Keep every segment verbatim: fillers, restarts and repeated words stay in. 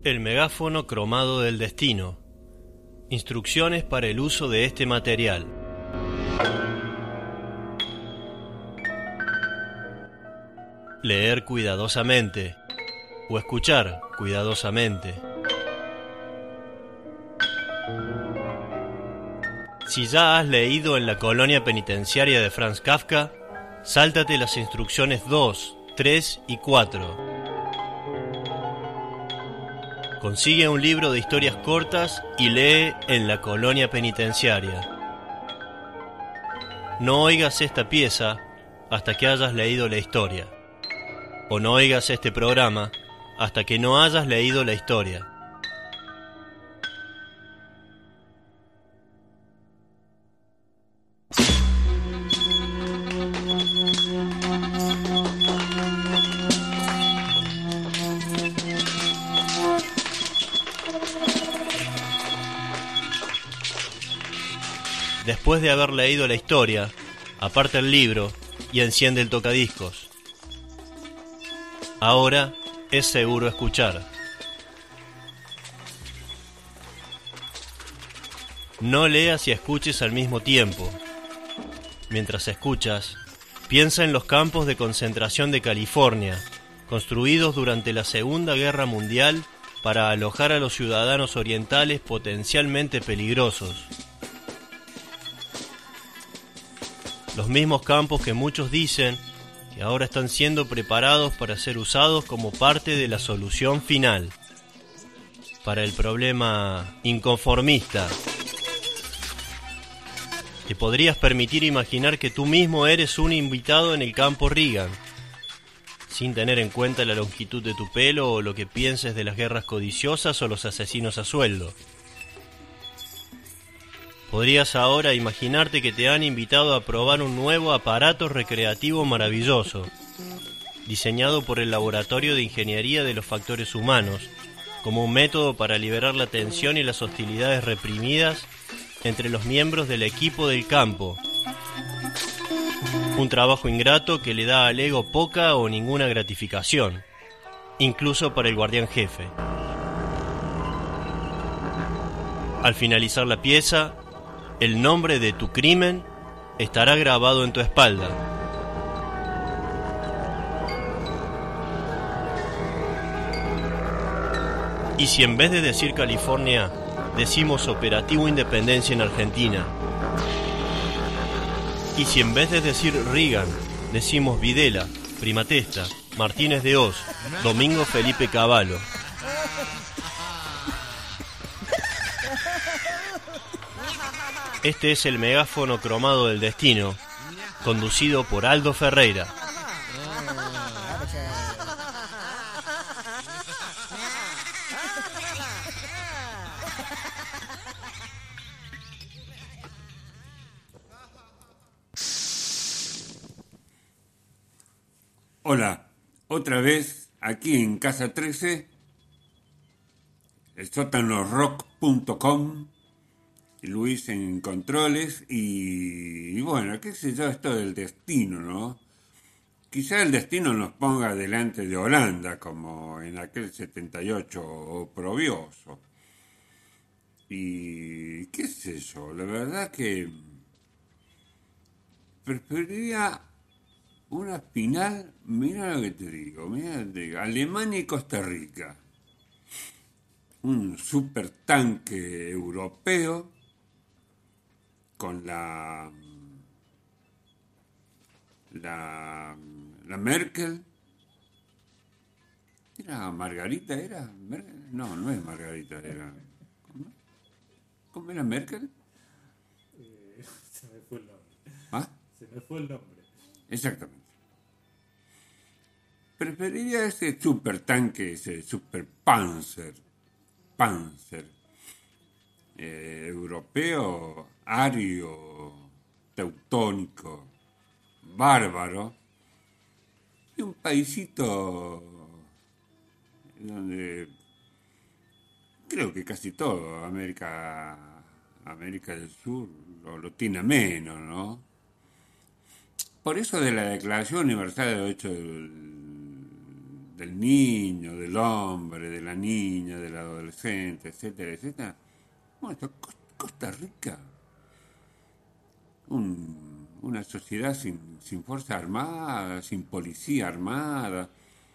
El megáfono cromado del destino. Instrucciones para el uso de este material. Leer cuidadosamente o escuchar cuidadosamente. Si ya has leído En la colonia penitenciaria de Franz Kafka, sáltate las instrucciones dos, tres y cuatro. Consigue un libro de historias cortas y lee En la colonia penitenciaria. No oigas esta pieza hasta que hayas leído la historia. O no oigas este programa hasta que no hayas leído la historia. Después de haber leído la historia, aparta el libro y enciende el tocadiscos. Ahora es seguro escuchar. No leas y escuches al mismo tiempo. Mientras escuchas, piensa en los campos de concentración de California, construidos durante la Segunda Guerra Mundial para alojar a los ciudadanos orientales potencialmente peligrosos. Los mismos campos que muchos dicen que ahora están siendo preparados para ser usados como parte de la solución final para el problema inconformista. Te podrías permitir imaginar que tú mismo eres un invitado en el campo Reagan, sin tener en cuenta la longitud de tu pelo o lo que pienses de las guerras codiciosas o los asesinos a sueldo. Podrías ahora imaginarte que te han invitado a probar un nuevo aparato recreativo maravilloso, diseñado por el Laboratorio de Ingeniería de los Factores Humanos, como un método para liberar la tensión y las hostilidades reprimidas entre los miembros del equipo del campo. Un trabajo ingrato que le da al ego poca o ninguna gratificación, incluso para el guardián jefe. Al finalizar la pieza, el nombre de tu crimen estará grabado en tu espalda. Y si en vez de decir California, decimos Operativo Independencia en Argentina. Y si en vez de decir Reagan, decimos Videla, Primatesta, Martínez de Hoz, Domingo Felipe Cavallo. Este es el megáfono cromado del destino, conducido por Aldo Ferreira. Hola, otra vez aquí en Casa trece, el sótano rock punto com. Luis en controles y, y bueno, qué sé yo, esto del destino, ¿no? Quizá el destino nos ponga delante de Holanda, como en aquel setenta y ocho oprobioso. Y qué sé yo, la verdad que preferiría una final, mira lo que te digo, mira lo que te digo, Alemania y Costa Rica. Un supertanque europeo con la, la la Merkel. ¿Era Margarita? ¿Era? No, no es Margarita, era. ¿Cómo, ¿Cómo era Merkel? Eh, se me fue el nombre. ¿Ah? Se me fue el nombre. Exactamente. Preferiría ese supertanque, ese super Panzer, Panzer, eh, europeo, ario, teutónico, bárbaro, y un paisito donde creo que casi todo América, América del Sur lo, lo tiene menos, ¿no? Por eso de la Declaración Universal de los Derechos del, del niño, del hombre, de la niña, del adolescente, etcétera, etcétera. Bueno, Costa Rica, un, una sociedad sin, sin fuerza armada, sin policía armada.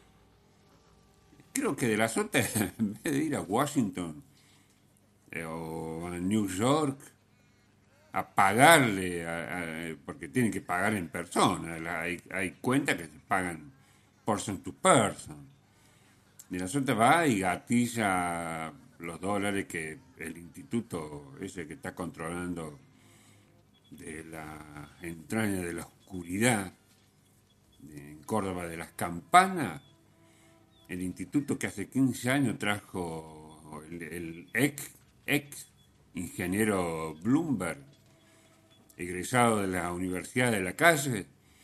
Creo que de la suerte, en vez de ir a Washington eh, o a New York, a pagarle, a, a, porque tienen que pagar en persona, hay, hay cuentas que se pagan person to person. De la suerte va y gatilla los dólares que el instituto ese que está controlando de la entraña de la oscuridad en Córdoba de las Campanas, el instituto que hace quince años trajo el, el ex, ex ingeniero Bloomberg, egresado de la Universidad de la Calle.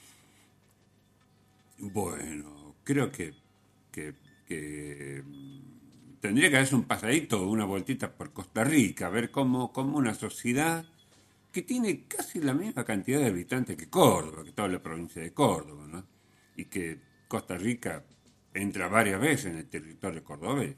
Bueno, creo que, que, que tendría que hacerse un pasadito, una vueltita por Costa Rica, a ver cómo, cómo una sociedad que tiene casi la misma cantidad de habitantes que Córdoba, que toda la provincia de Córdoba, ¿no? Y que Costa Rica entra varias veces en el territorio cordobés.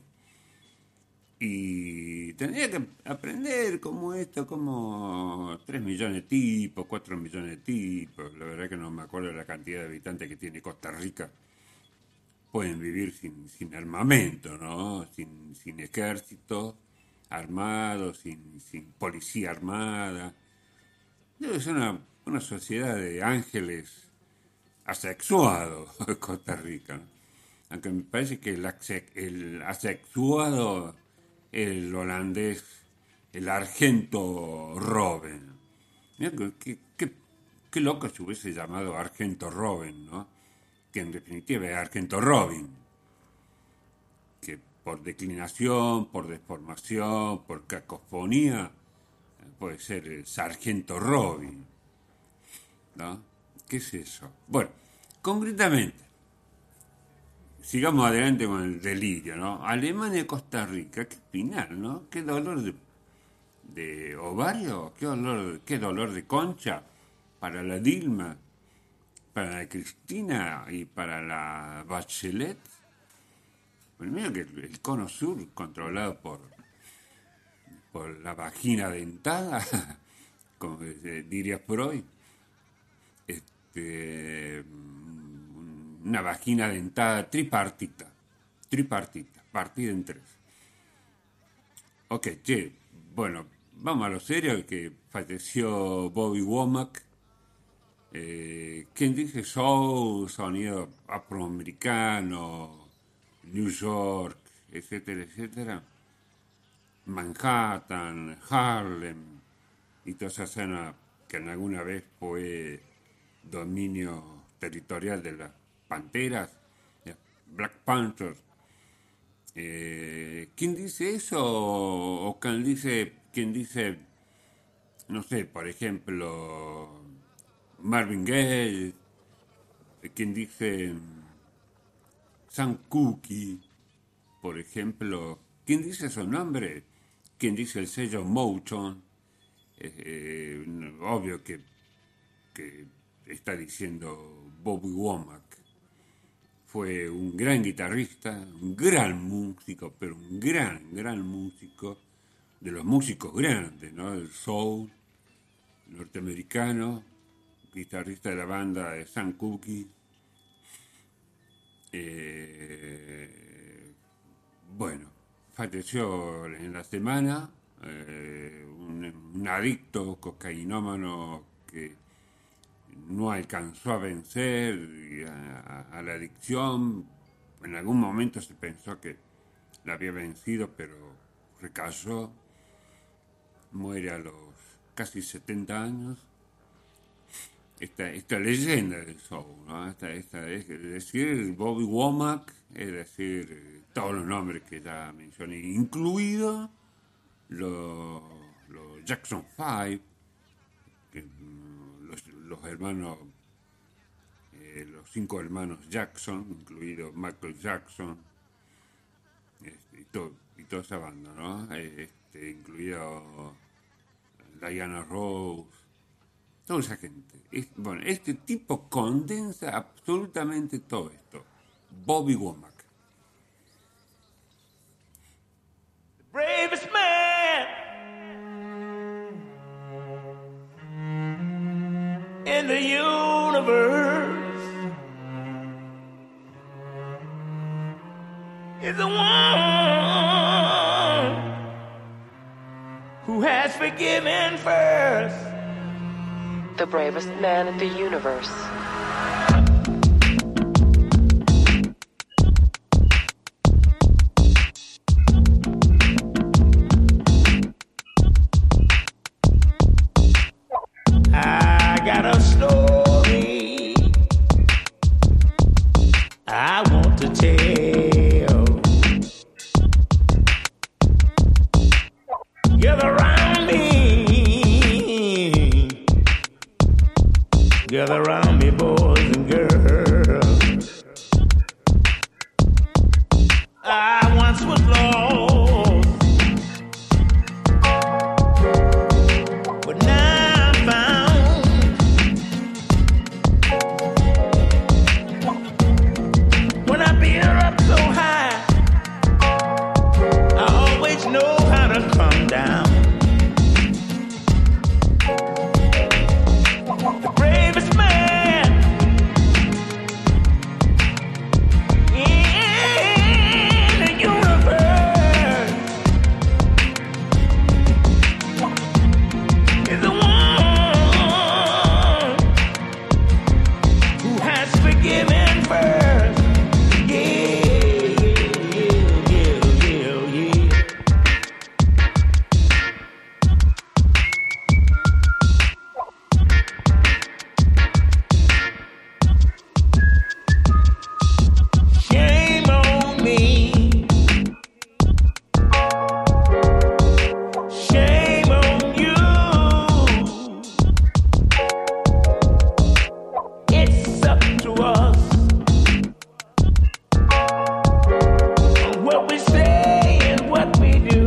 Y tendría que aprender cómo esto, como tres millones de tipos, cuatro millones de tipos. La verdad que no me acuerdo de la cantidad de habitantes que tiene Costa Rica. Pueden vivir sin, sin armamento, ¿no? Sin, sin ejército armado, sin, sin policía armada. Debe ser una, una sociedad de ángeles asexuados, Costa Rica, ¿no? Aunque me parece que el, el asexuado, el holandés, el Argento Robben. Mira, qué, qué, qué loco se hubiese llamado Argento Robben, ¿no? Que en definitiva es Argento Robin. Que por declinación, por deformación, por cacofonía, puede ser el Sargento Robin, ¿no? ¿Qué es eso? Bueno, concretamente, sigamos adelante con el delirio, ¿no? Alemania y Costa Rica, qué final, ¿no? Qué dolor de, de ovario, qué dolor, qué dolor de concha para la Dilma, para la Cristina y para la Bachelet. Primero que el cono sur, controlado por, por la vagina dentada, como diría Freud, este... una vagina dentada tripartita, tripartita, partida en tres. Ok, che, bueno, vamos a lo serio, que falleció Bobby Womack, eh, quien dice soul, sonido afroamericano, New York, etcétera, etcétera, Manhattan, Harlem, y toda esa escena que en alguna vez fue dominio territorial de la Panteras, Black Panthers. Eh, ¿Quién dice eso? O quien dice, quien dice, no sé, por ejemplo, Marvin Gaye, quien dice Sam Cooke, por ejemplo, ¿quién dice esos nombres? ¿Quién dice el sello Motown? Eh, eh, obvio que, que está diciendo Bobby Womack. Fue un gran guitarrista, un gran músico, pero un gran, gran músico, de los músicos grandes, ¿no? El soul norteamericano, guitarrista de la banda de Sam Cooke. Eh, bueno, falleció en la semana, eh, un, un adicto cocainómano que no alcanzó a vencer a, a, a la adicción. En algún momento se pensó que la había vencido, pero recayó. Muere a los casi setenta años. Esta, esta leyenda del soul, ¿no? Esta, esta, es decir, Bobby Womack, es decir, todos los nombres que ya mencioné, incluido los, los Jackson Five, que Los, los hermanos, eh, los cinco hermanos Jackson, incluido Michael Jackson, este, y, to, y toda esa banda, ¿no? Este, incluido Diana Ross, toda esa gente. Es, bueno, este tipo condensa absolutamente todo esto. Bobby Womack. the universe is the one who has forgiven first. The bravest man in the universe. I got a story I want to tell. Gather around me, gather around me, boys and girls. I once was lost, but now I'm found. When I beat her up so high, I always know how to come down. The bravest man in the universe is the one who has forgiven first. Yeah, yeah, yeah, yeah, yeah. Shame on me. Shame on you. It's up to us on what we say and what we do.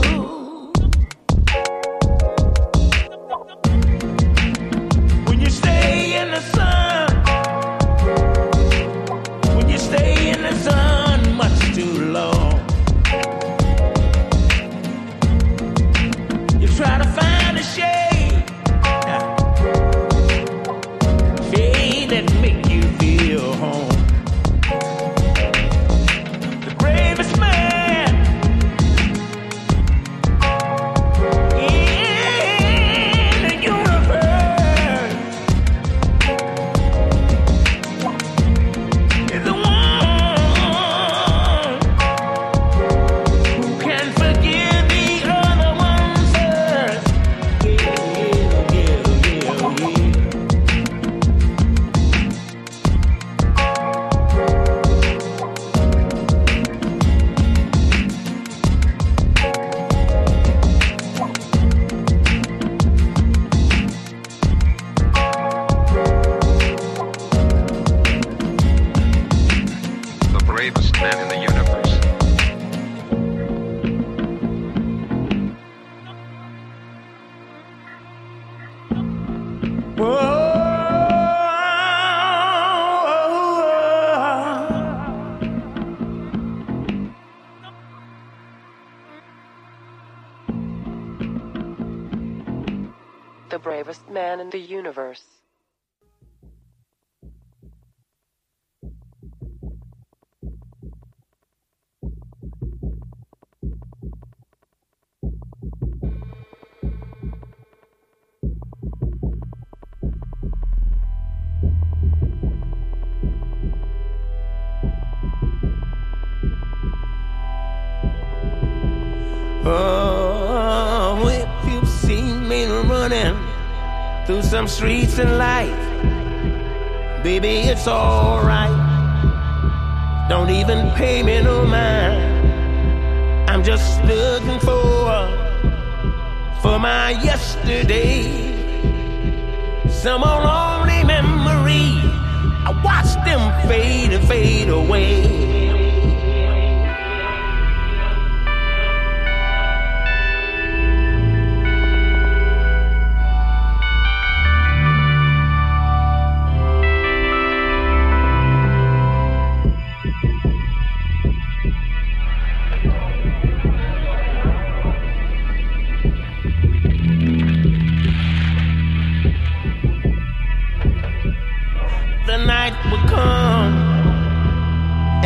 When you stay in the sun, when you stay in the sun much too long, you try to find a shade, shade that make you feel home. The bravest man in the universe is the one who can forgive the other one first. Yeah, yeah, yeah, yeah. The bravest man in the universe. The bravest man in the universe. Oh, if you see me running through some streets in life, baby, it's alright. Don't even pay me no mind. I'm just looking for for my yesterday. Some old lonely memory, I watch them fade and fade away.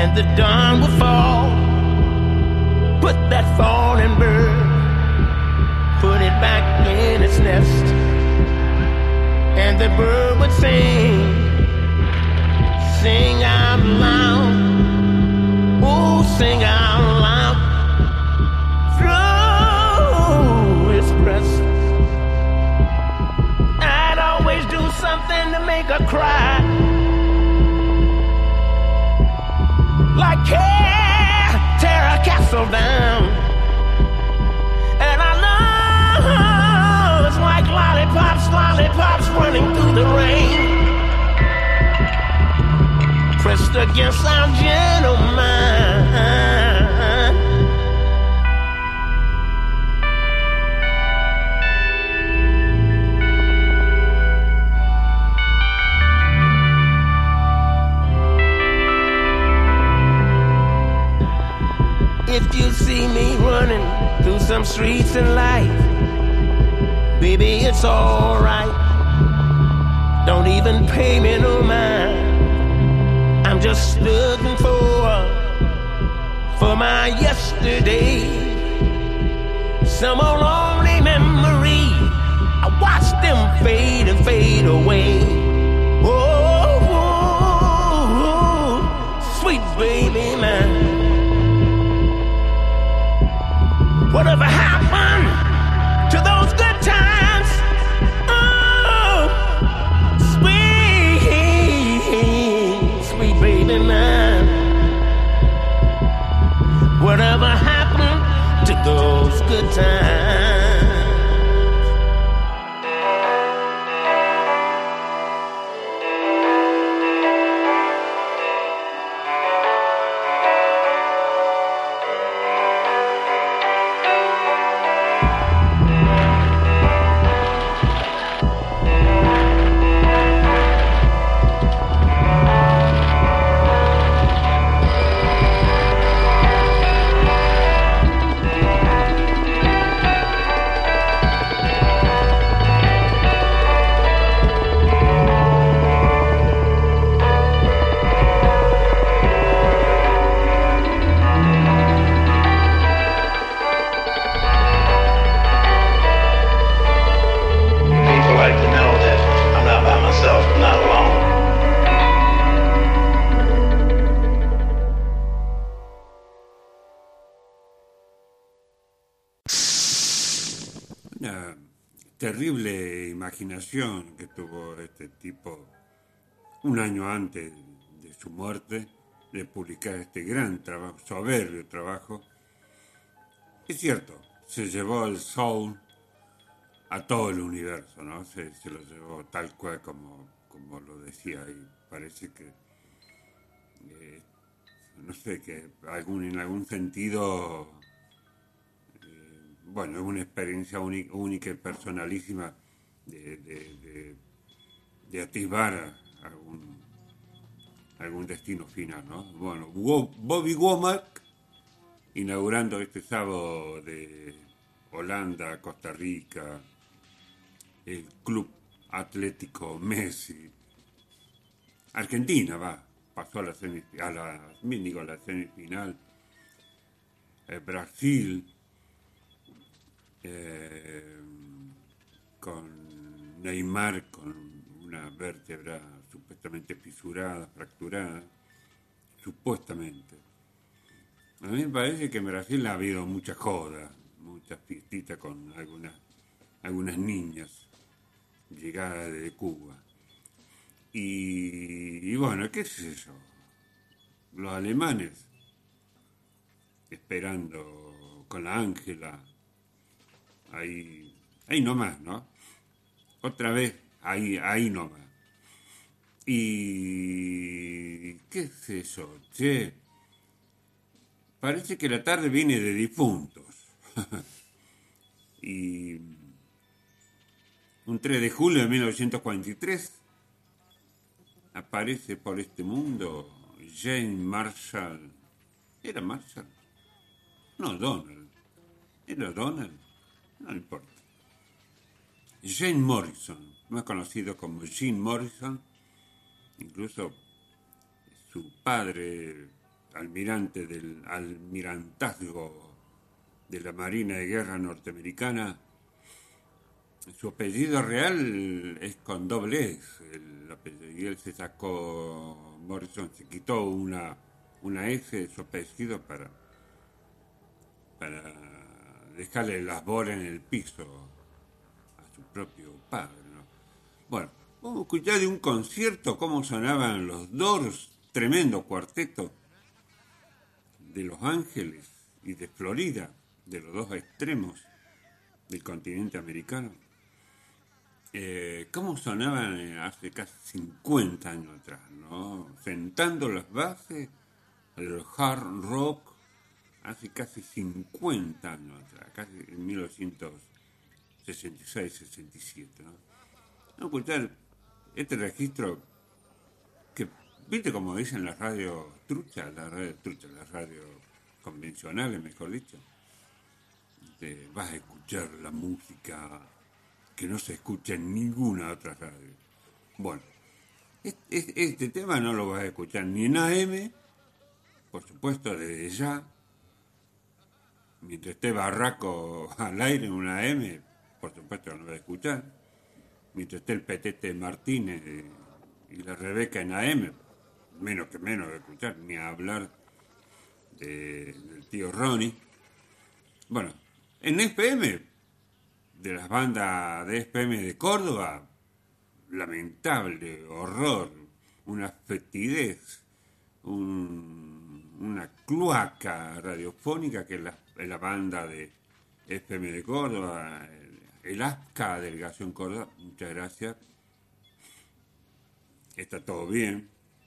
and the dawn would fall. Put that falling bird, put it back in its nest, and the bird would sing, sing out loud, oh, sing out loud through its breast. I'd always do something to make her cry, like tear, tear a castle down. And I know it's like lollipops, lollipops running through the rain, pressed against our gentle mind. If you see me running through some streets in life, baby, it's alright. Don't even pay me no mind. I'm just looking for, for my yesterday. Some old lonely memory, I watch them fade and fade away. Oh, oh, oh, sweet baby man. Whatever happened to those good times? Oh, sweet, sweet baby man. Whatever happened to those good times? Terrible imaginación que tuvo este tipo un año antes de su muerte de publicar este gran trabajo, soberbio trabajo. Es cierto, se llevó el soul a todo el universo, ¿no? Se, se lo llevó tal cual como, como lo decía, y parece que eh, no sé, que algún, en algún sentido, bueno, es una experiencia única, única y personalísima de, de, de, de atisbar algún, algún destino final, ¿no? Bueno, Bobby Womack, inaugurando este sábado de Holanda, Costa Rica, el Club Atlético Messi. Argentina, va, pasó a la semifinal, a la, digo, a la semifinal. Eh, Brasil, Eh, con Neymar con una vértebra supuestamente fisurada, fracturada, supuestamente. A mí me parece que en Brasil ha habido mucha joda, muchas fiestitas con algunas, algunas niñas llegadas de Cuba. Y, y bueno, ¿qué es eso? Los alemanes esperando con la Ángela. Ahí, ahí nomás, ¿no? Otra vez, ahí, ahí nomás. Y... ¿qué es eso, che? Parece que la tarde viene de difuntos. Y... un tres de julio de mil novecientos cuarenta y tres aparece por este mundo Jane Marshall. ¿Era Marshall? No, Donald. ¿Era Donald? No importa. Jane Morrison, más conocido como Jim Morrison, incluso su padre almirante del almirantazgo de la Marina de Guerra norteamericana. Su apellido real es con doble S, el apellido, y él se sacó, Morrison se quitó una, una S de su apellido para, para dejarle las bolas en el piso a su propio padre, ¿no? Bueno, vamos a escuchar de un concierto cómo sonaban los Doors, tremendo cuarteto de Los Ángeles y de Florida, de los dos extremos del continente americano. Eh, cómo sonaban hace casi cincuenta años atrás, ¿no? Sentando las bases del hard rock hace casi cincuenta años atrás, casi en mil novecientos sesenta y seis sesenta y siete, ¿no? Vamos a escuchar este registro que, viste como dicen las radios truchas, las radios truchas, las radios convencionales, mejor dicho, te vas a escuchar la música que no se escucha en ninguna otra radio. Bueno, este, este tema no lo vas a escuchar ni en A M, por supuesto, desde ya. Mientras esté Barraco al aire en una A M, por supuesto que no lo vas a escuchar. Mientras esté el Petete Martínez y la Rebeca en A M, menos que menos de escuchar, ni a hablar de, del tío Ronnie. Bueno, en F M, de las bandas de F M de Córdoba, lamentable, horror, una fetidez, un, una cloaca radiofónica que es la, es la banda de F M de Córdoba, el, el A S C A Delegación Córdoba, muchas gracias, está todo bien,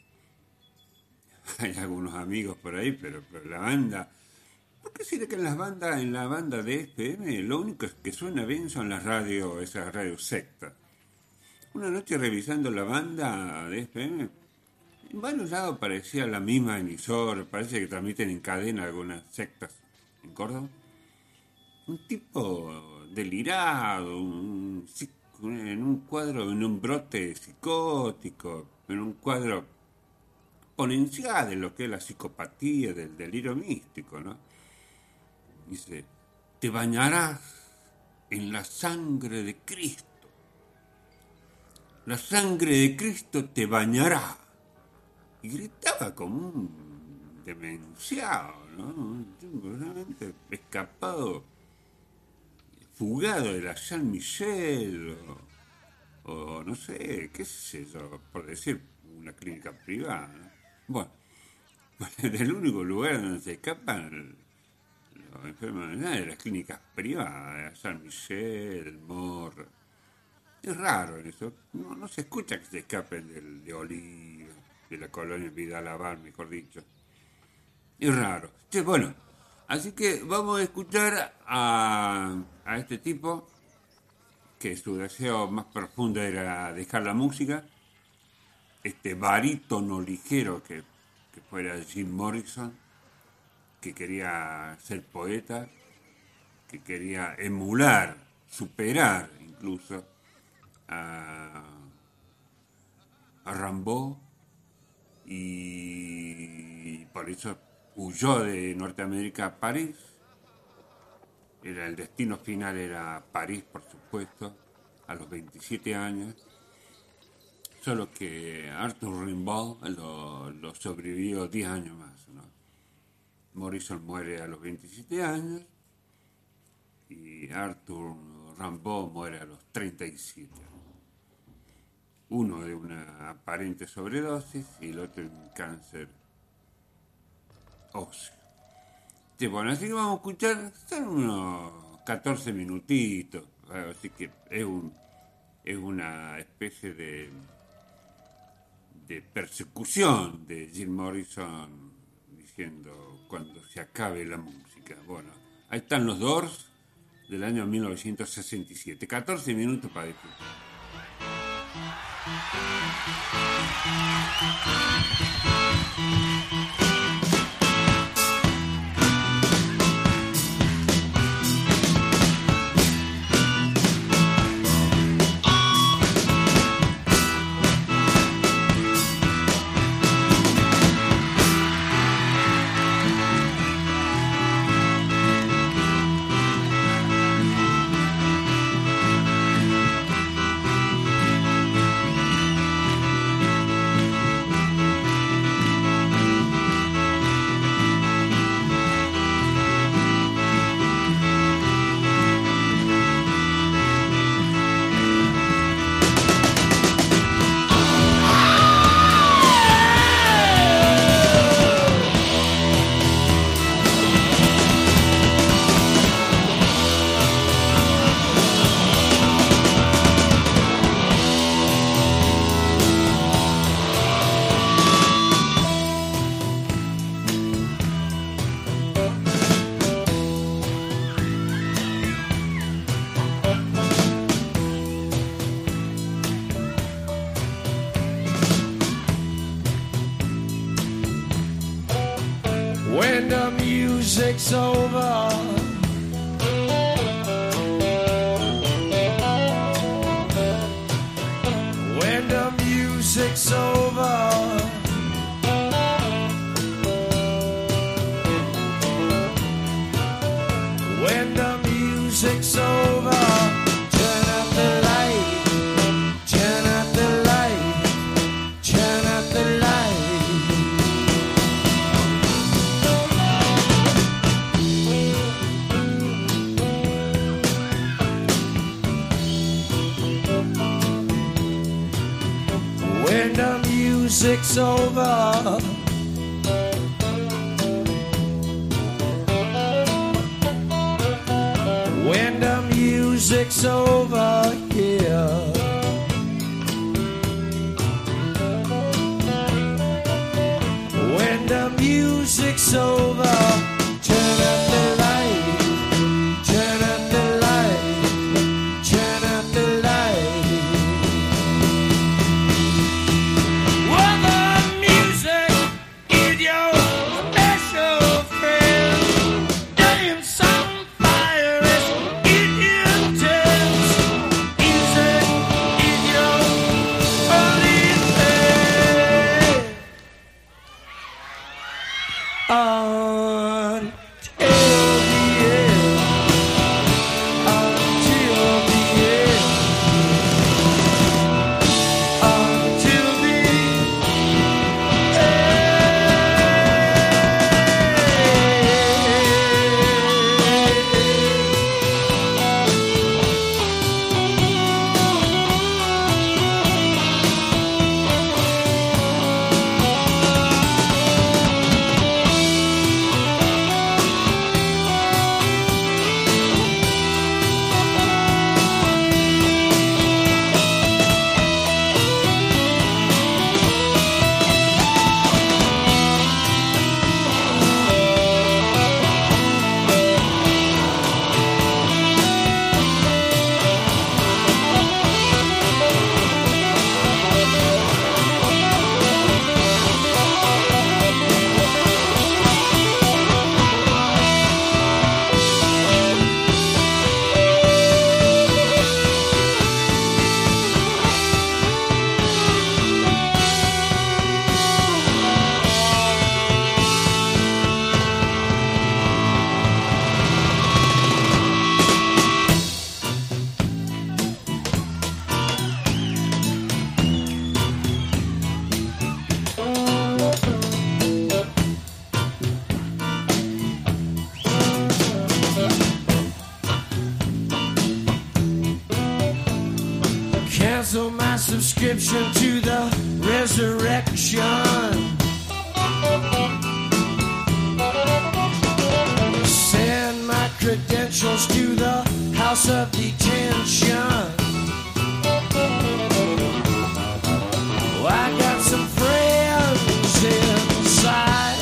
hay algunos amigos por ahí, pero, pero la banda... ¿Por qué será que en las bandas, en la banda de F M, lo único que suena bien son las radios, esas radios sectas? Una noche revisando la banda de F M, en varios lados parecía la misma emisora, parece que transmiten en cadena algunas sectas en Córdoba. Un tipo delirado, un, en un cuadro, en un brote psicótico, en un cuadro exponencial de lo que es la psicopatía, del delirio místico, ¿no? Dice, te bañarás en la sangre de Cristo. La sangre de Cristo te bañará. Y gritaba como un demenciado, ¿no? Un tipo realmente escapado, fugado de la San Michel, o, o no sé, qué sé yo, por decir una clínica privada, ¿no? Bueno, del único lugar donde se escapan los enfermos de las clínicas privadas, San Michel, el Mor. Es raro eso, no, no se escucha que se escapen del, de Oliva, de la colonia Vidal Abar, mejor dicho. Es raro. Sí, bueno, así que vamos a escuchar a, a este tipo, que su deseo más profundo era dejar la música, este barítono ligero que, que fuera Jim Morrison, que quería ser poeta, que quería emular, superar incluso a, a Rimbaud, y por eso huyó de Norteamérica a París. Era el destino final era París, por supuesto, a los veintisiete años, solo que Arthur Rimbaud lo, lo sobrevivió diez años más, ¿no? Morrison muere a los veintisiete años y Arthur Rimbaud muere a los treinta y siete. Uno de una aparente sobredosis y el otro de un cáncer óseo. Sí, bueno, así que vamos a escuchar, son unos catorce minutitos, así que es, un, es una especie de, de persecución de Jim Morrison diciendo cuando se acabe la música. Bueno, ahí están los Doors del año mil novecientos sesenta y siete. catorce minutos para disfrutar. music's over. When the music's over. When the music's over. Turn up the light. Turn up the light. Turn up the light. When the music's over. When the music's over here. When the music's over. Turn up the light. Turn up the light. Turn up the light. Well, the music is your special friend. Damn, some fire is in your intense. Music is your only thing. Until the end. Until the end. Until the cancel my subscription to the resurrection. Send my credentials to the house of detention. Oh, I got some friends inside.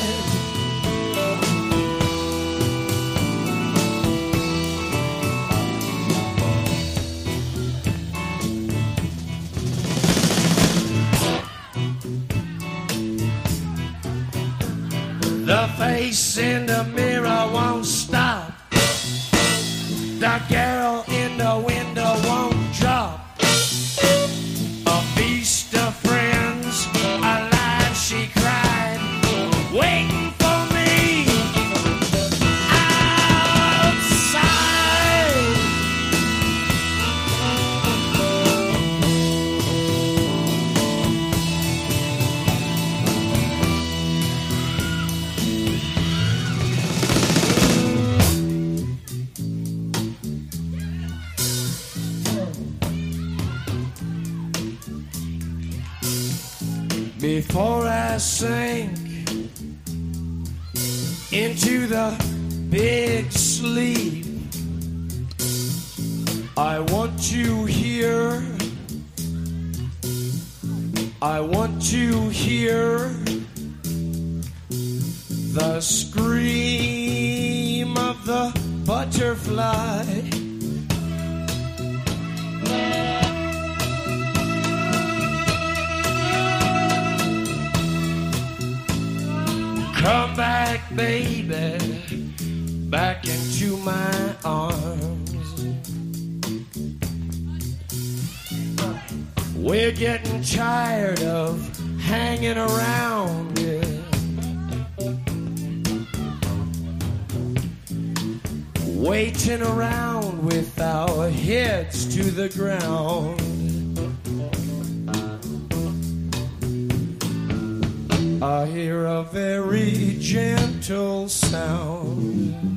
The face in the mirror won't stop. The girl in the window won't drop. A feast of friends, alive she cried, waiting for me outside. Before I sink into the big sleep, I want you here. I want to hear the scream of the butterfly. Come back, baby. back into my arms. We're getting tired of hanging around, yeah. Waiting around with our heads to the ground. I hear a very gentle sound.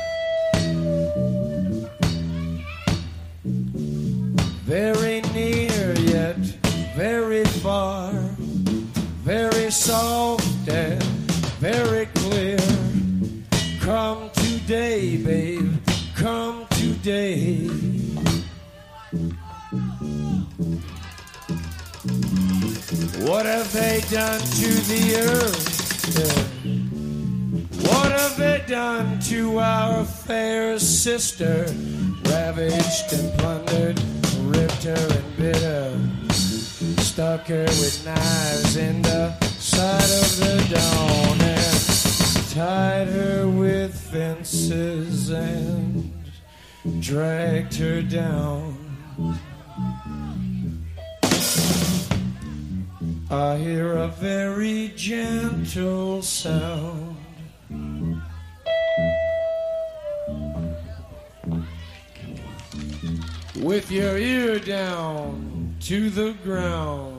Very near yet very far, very soft and very clear. Come today, babe, come today. What have they done to the earth? What have they done to our fair sister? Ravaged and plundered, ripped her and bit her, stuck her with knives in the side of the dawn, and tied her with fences and dragged her down. I hear a very gentle sound. With your ear down to the ground.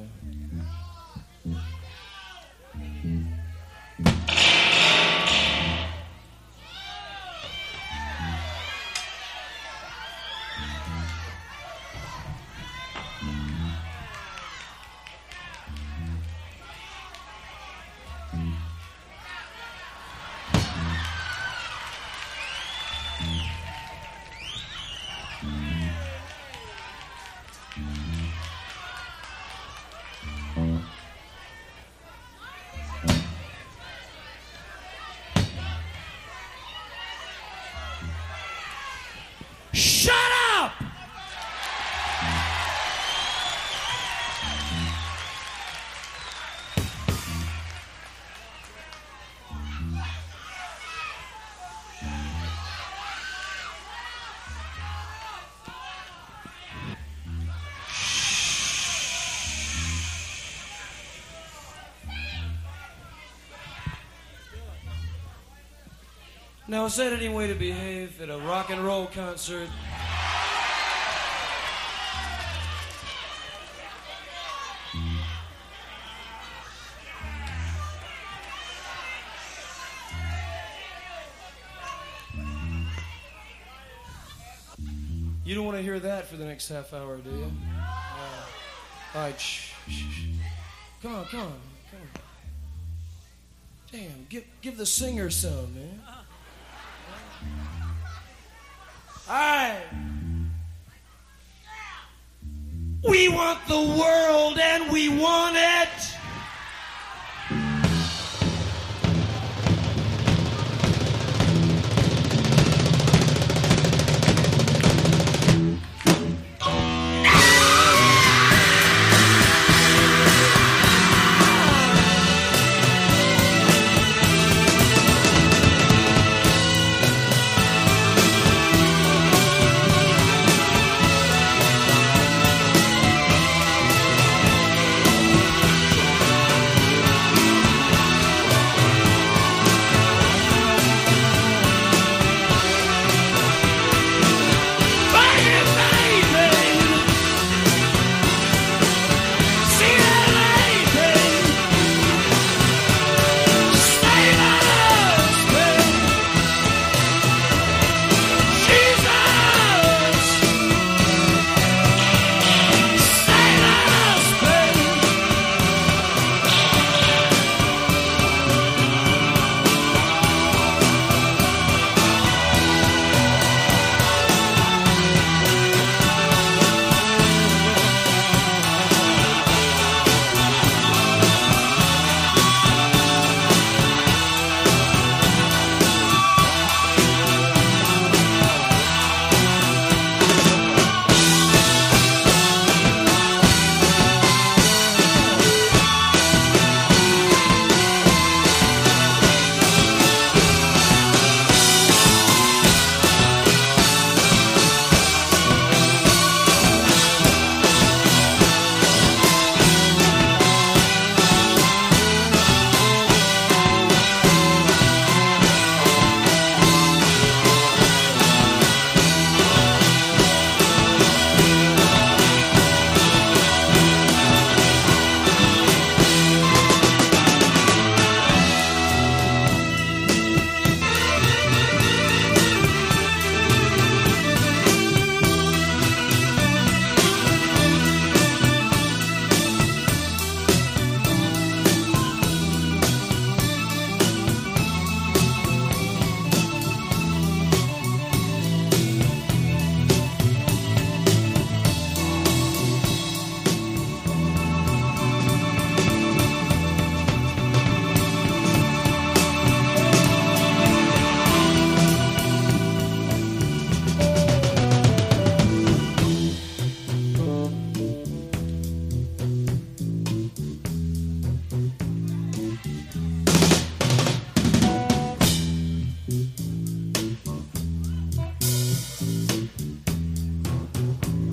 Shut up! Now, is that any way to behave at a rock and roll concert? You don't want to hear that for the next half hour, do you? Uh, all right, shh, shh, shh. Come on, come on, come on. Damn, give, give the singer some, man. All right. We want the world and we want it.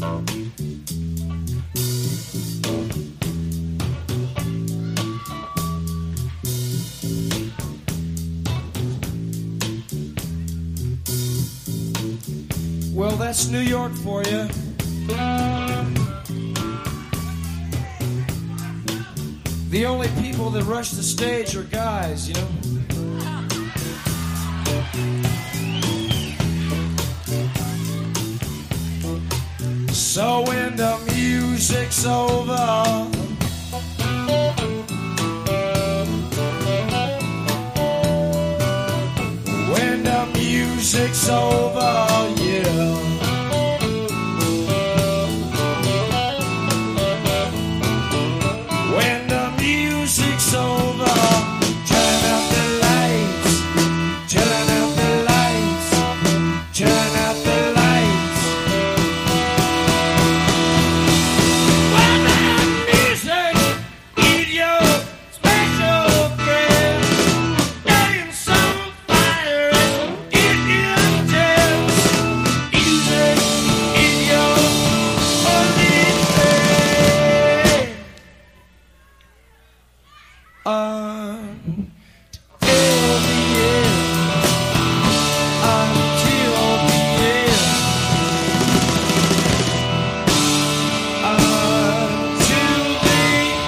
Well, that's New York for you. The only people that rush the stage are guys, you know. So when the music's over, when the music's over, yeah. When the music's over, turn out the lights, turn out the lights, turn out the lights. When the music in your special friend, getting some fire in your dance, music in your only friend. Until the end, until the end, until the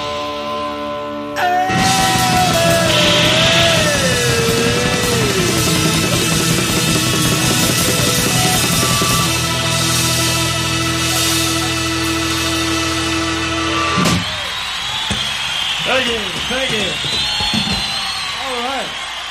Thank you, thank you. All right.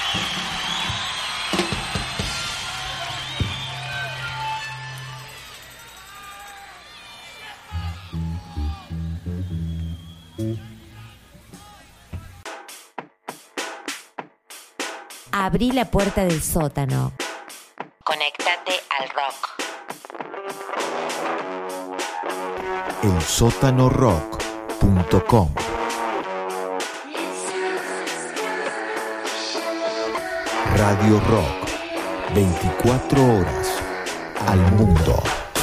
Abrí la puerta del sótano. Conéctate al rock. el sótano rock punto com. Radio Rock, veinticuatro horas al mundo.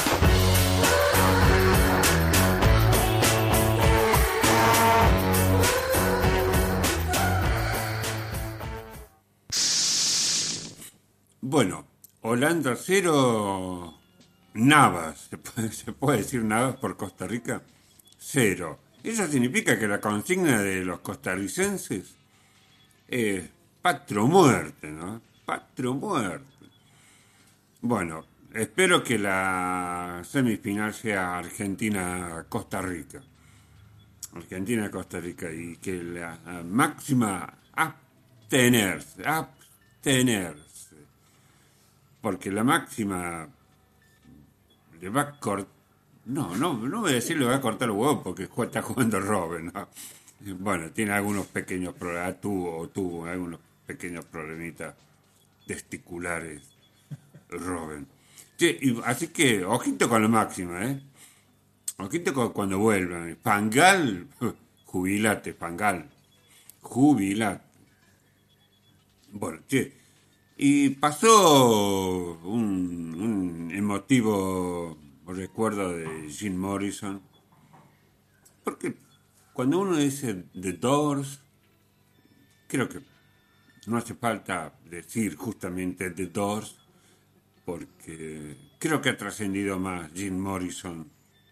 Bueno, Holanda cero, Navas, ¿se puede, se puede decir Navas por Costa Rica? Cero. Eso significa que la consigna de los costarricenses es patria o muerte, ¿no? Patria o muerte. Bueno, espero que la semifinal sea Argentina-Costa Rica. Argentina-Costa Rica y que la, la máxima abstenerse, abstenerse. Porque la máxima le va a cortar, no, no, no voy a decir le va a cortar el huevo porque está jugando Robben, ¿no? Bueno, tiene algunos pequeños problemas, tuvo, tuvo algunos pequeños problemitas testiculares Robben. Sí, y, así que, ojito con la máxima, ¿eh? Ojito con cuando vuelvan. Fangal, jubilate, Fangal, jubilate. Bueno, che. Y pasó un, un emotivo recuerdo de Jim Morrison, porque cuando uno dice The Doors, creo que no hace falta decir justamente The Doors, porque creo que ha trascendido más Jim Morrison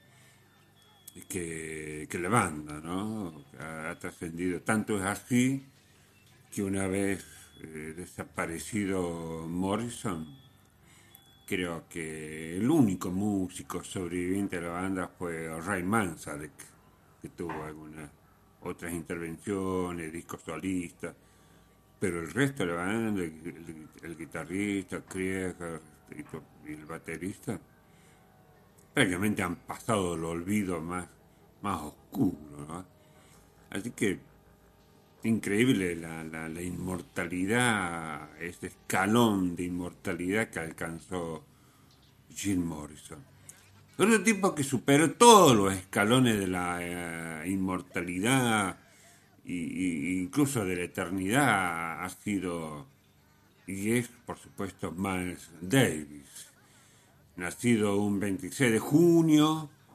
que, que la banda, ¿no? Ha, ha trascendido, tanto es así que una vez Eh, desaparecido Morrison, creo que el único músico sobreviviente de la banda fue Ray Manzarek, que tuvo algunas otras intervenciones, discos solistas, pero el resto de la banda, el, el, el guitarrista, Krieger y el baterista, prácticamente han pasado el olvido más, más oscuro, ¿no? Así que increíble la, la, la inmortalidad, este escalón de inmortalidad que alcanzó Jim Morrison. Otro tipo que superó todos los escalones de la eh, inmortalidad e incluso de la eternidad ha sido y es, por supuesto, Miles Davis. Nacido un veintiséis de junio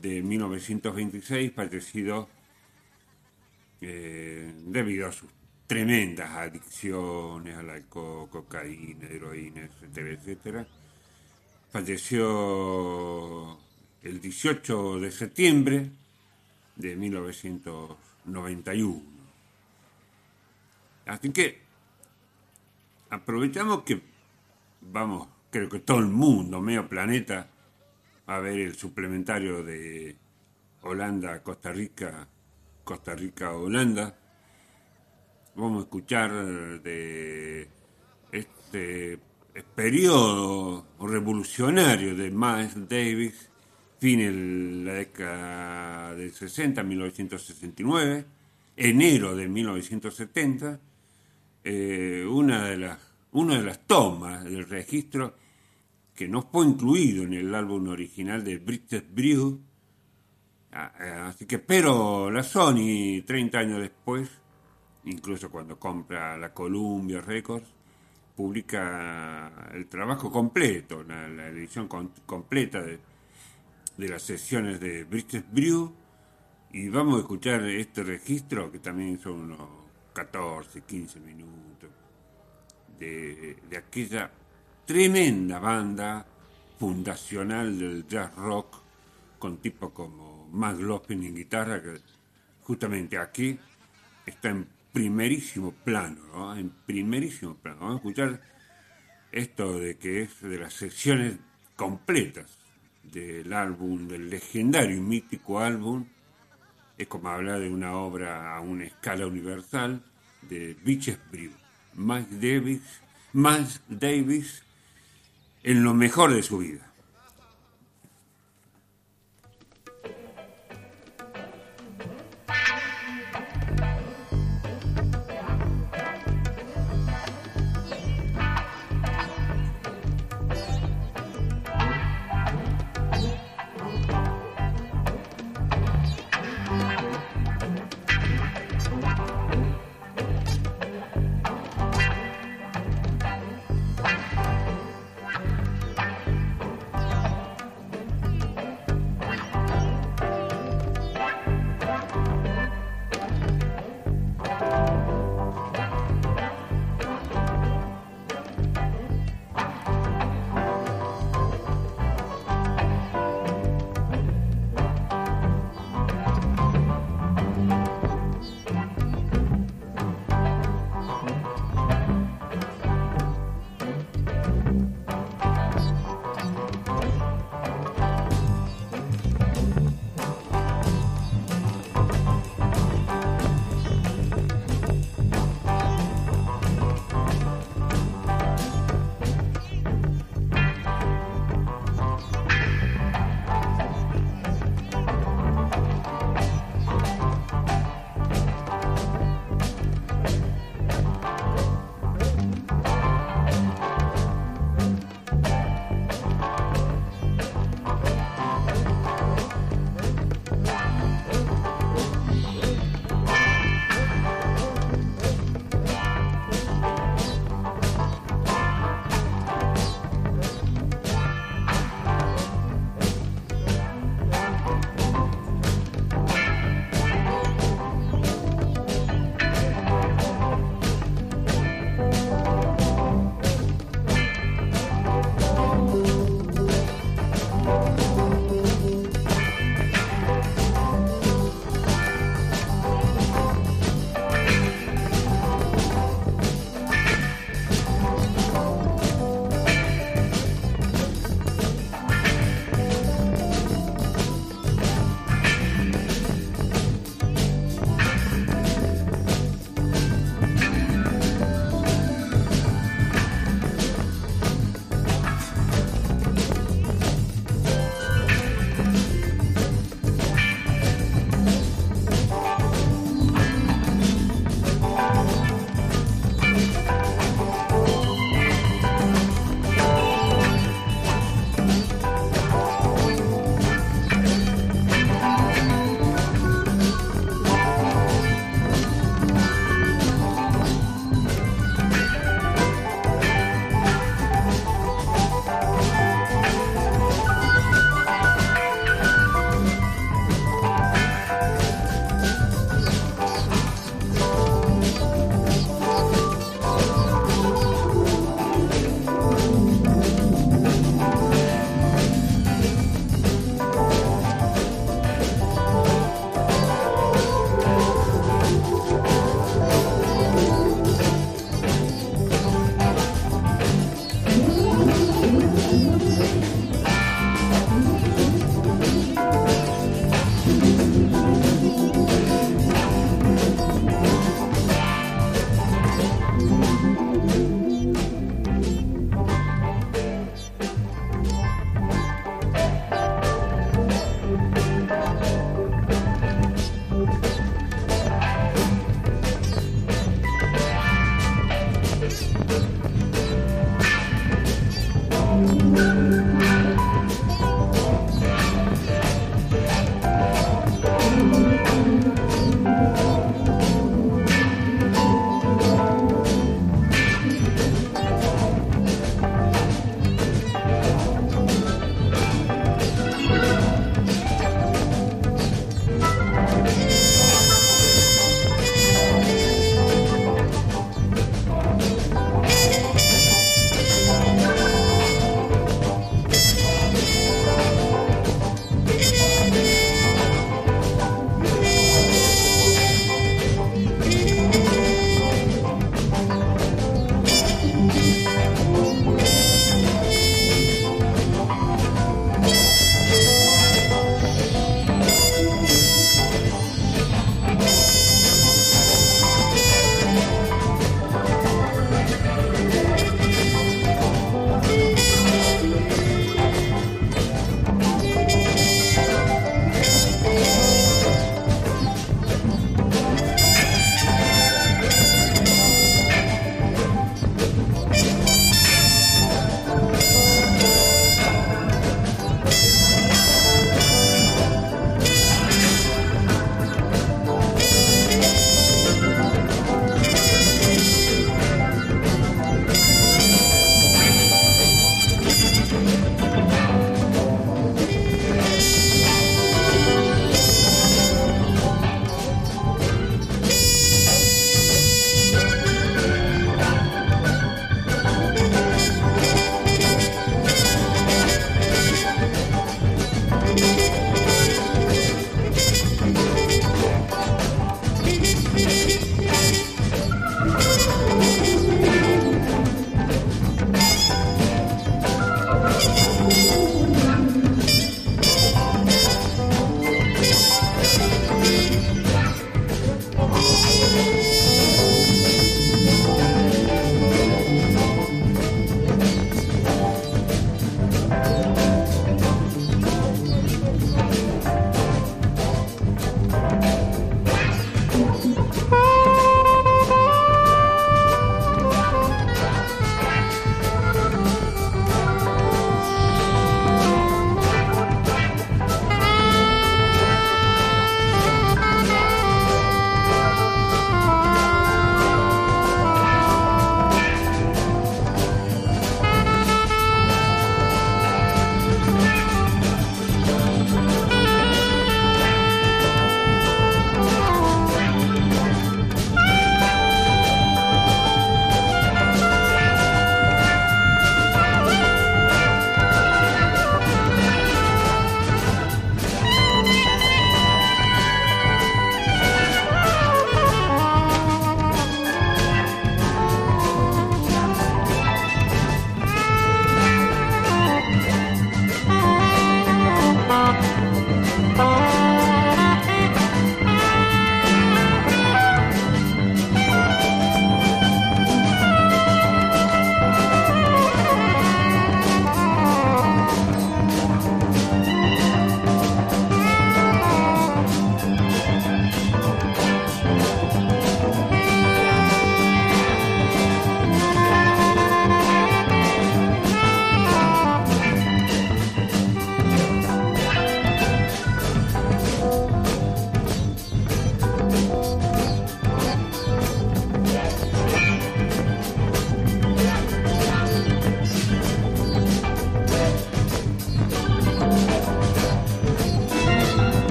de mil novecientos veintiséis, fallecido eh, debido a sus tremendas adicciones al alcohol, cocaína, heroína, etcétera, etcétera. Falleció el dieciocho de septiembre de mil novecientos noventa y uno. Así que aprovechamos que vamos, creo que todo el mundo, medio planeta, a ver el suplementario de Holanda, Costa Rica, Costa Rica, Holanda. Vamos a escuchar de este periodo revolucionario de Miles Davis, fin de la década del sesenta, mil novecientos sesenta y nueve, enero de mil novecientos setenta, eh, una de las, una de las tomas del registro que no fue incluido en el álbum original de British Brew. Así que espero la Sony treinta años después, incluso cuando compra la Columbia Records, publica el trabajo completo, la, la edición con, completa de, de las sesiones de British Brew, y vamos a escuchar este registro que también son unos catorce, quince minutos de, de aquella tremenda banda fundacional del jazz rock, con tipos como McLaughlin en guitarra, que justamente aquí está en primerísimo plano, ¿no? En primerísimo plano. Vamos a escuchar esto de que es de las secciones completas del álbum, del legendario y mítico álbum. Es como hablar de una obra a una escala universal de British Brew. Miles Davis, Miles Davis en lo mejor de su vida.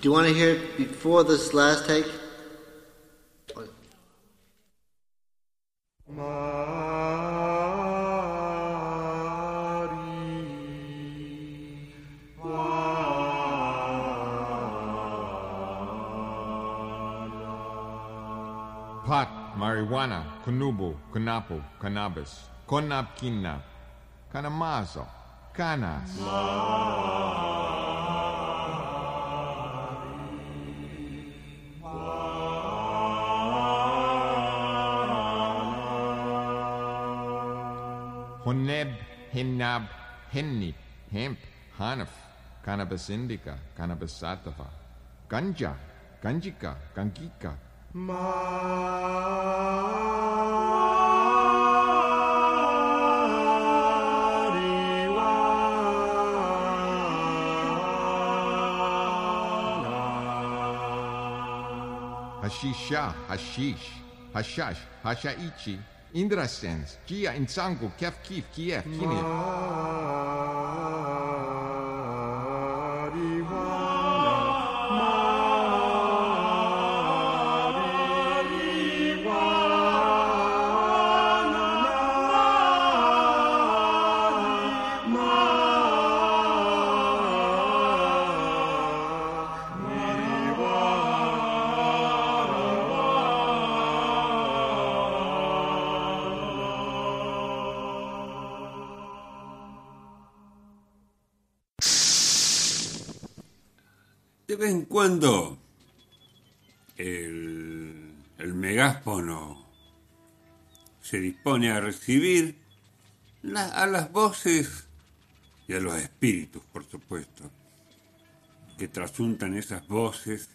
you want to hear it before this last take? Pot, marijuana, kunubu, kunapu, cannabis, konapkina, kanamazo, canas. Honeb, hinab, henni, hemp, hanaf, cannabis indica, cannabis sativa, ganja, ganjika, gangika. Hashisha, hashish, hashash, hashaichi, indrasens, kia insangu, kef kif, kief, kinit. De vez en cuando el, el megáfono se dispone a recibir la, a las voces y a los espíritus, por supuesto, que trasuntan esas voces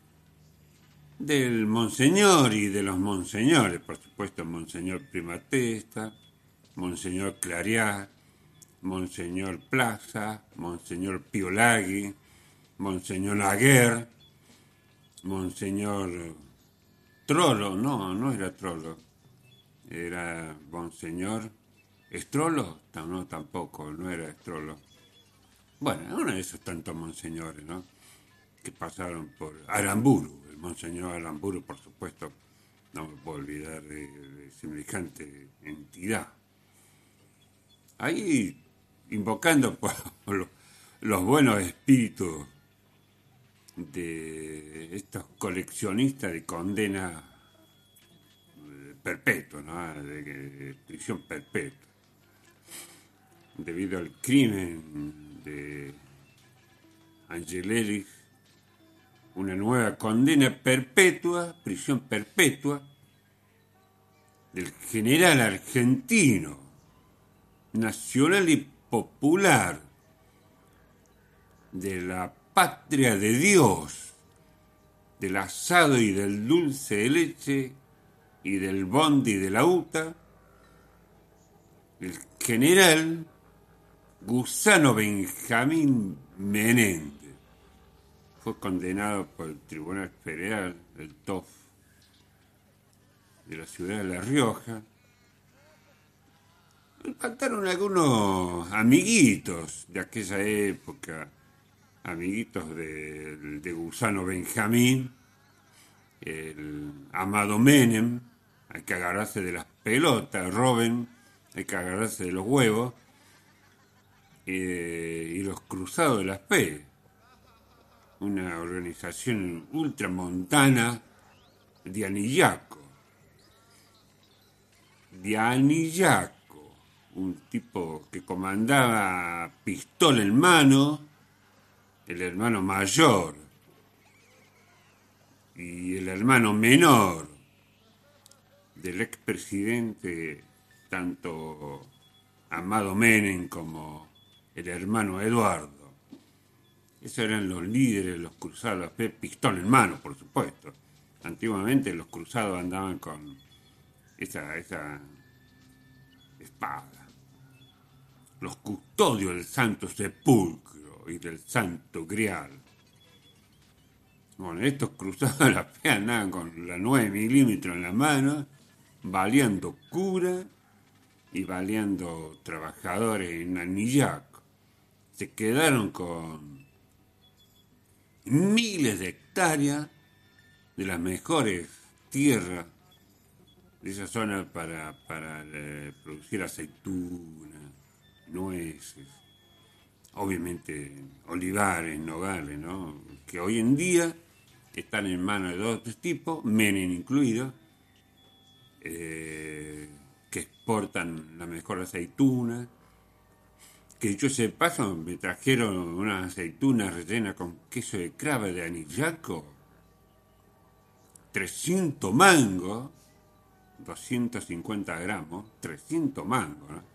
del monseñor y de los monseñores, por supuesto, monseñor Primatesta, monseñor Clariá, monseñor Plaza, monseñor Piolagui, monseñor Aguer, monseñor Trollo, no, no era Trollo, era monseñor Estrollo, no, tampoco, no era Estrollo. Bueno, uno de esos tantos monseñores, ¿no?, que pasaron por Aramburu, el monseñor Aramburu, por supuesto, no me puedo olvidar de, de semejante entidad. Ahí, invocando por los, los buenos espíritus de estos coleccionistas de condena perpetua, ¿no?, de, de prisión perpetua, debido al crimen de Angelelli, una nueva condena perpetua, prisión perpetua, del general argentino, nacional y popular, de la patria de Dios, del asado y del dulce de leche y del bondi y de la uta, el general Gusano Benjamín Menéndez. Fue condenado por el Tribunal Federal del T O F de la ciudad de La Rioja. Le faltaron algunos amiguitos de aquella época, amiguitos de, de Gusano Benjamín, el Amado Menem, hay que agarrarse de las pelotas, Robben, hay que agarrarse de los huevos, eh, y los Cruzados de la Fe, una organización ultramontana de Anillaco. De Anillaco, un tipo que comandaba pistola en mano, el hermano mayor y el hermano menor del expresidente, tanto Amado Menem como el hermano Eduardo. Esos eran los líderes de los cruzados de la fe, pistola en mano, por supuesto. Antiguamente los cruzados andaban con esa, esa espada. Los custodios del Santo Sepulcro y del Santo Grial. Bueno, estos cruzados de la fe andaban con la nueve milímetros en la mano, baleando cura y baleando trabajadores en Anillaco. Se quedaron con miles de hectáreas de las mejores tierras de esa zona para, para eh, producir aceitunas, nueces, obviamente olivares, nogales, ¿no? Que hoy en día están en manos de dos tipos, Menem incluido, eh, que exportan la mejor aceituna. Que dicho ese paso, me trajeron unas aceitunas rellenas con queso de craba de anillaco, trescientos mangos, doscientos cincuenta gramos, trescientos mangos, ¿no?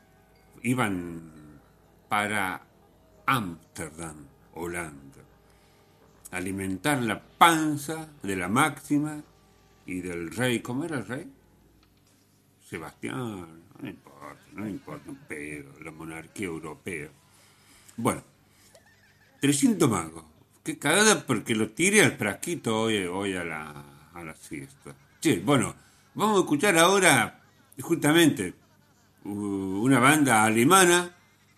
Iban para Ámsterdam, Holanda, alimentar la panza de la Máxima y del rey. ¿Cómo era el rey? Sebastián, no importa, no importa un pedo, la monarquía europea. Bueno, trescientos mangos. Qué cagada porque lo tiré al frasquito hoy, hoy a la, a la siesta. Che, bueno, vamos a escuchar ahora justamente una banda alemana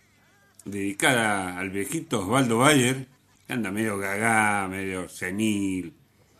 dedicada al viejito Osvaldo Bayer, que anda medio gagá, medio senil,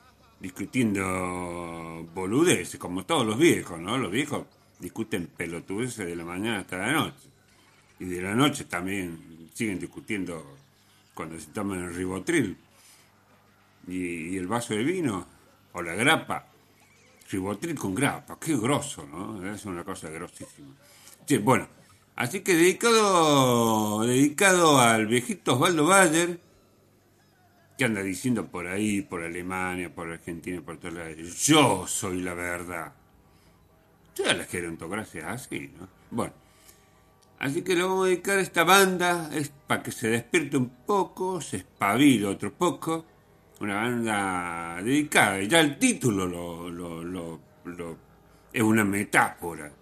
discutiendo boludeces, como todos los viejos, ¿no? Los viejos discuten pelotudeces de la mañana hasta la noche. Y de la noche también siguen discutiendo cuando se toman el ribotril. Y, y el vaso de vino, o la grapa, ribotril con grapa, qué grosso, ¿no? Es una cosa grosísima. Sí, bueno, así que dedicado, dedicado al viejito Osvaldo Bayer, que anda diciendo por ahí, por Alemania, por Argentina, por todos lados, yo soy la verdad. Toda la gerontocracia es así, ¿no? Bueno, así que le vamos a dedicar a esta banda, es para que se despierte un poco, se espabile otro poco, una banda dedicada, ya el título lo, lo, lo, lo, es una metáfora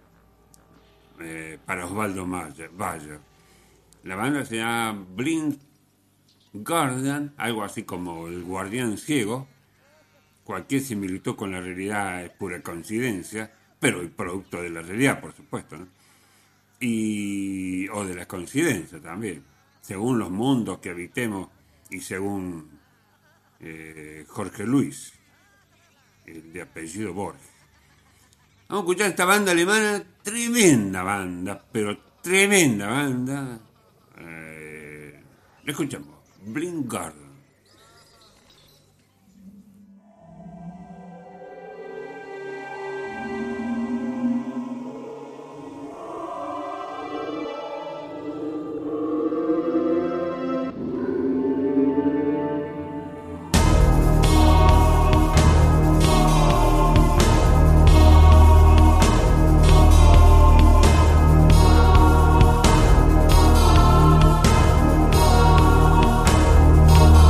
eh, para Osvaldo Bayer. La banda se llama Blind Guardian, algo así como el guardián ciego. Cualquier similitud con la realidad es pura coincidencia, pero el producto de la realidad, por supuesto, ¿no? Y, o de la coincidencia también, según los mundos que habitemos y según eh, Jorge Luis, el de apellido Borges. Vamos a escuchar esta banda alemana, tremenda banda, pero tremenda banda. Eh, la escuchamos, Blind Guardian. Oh,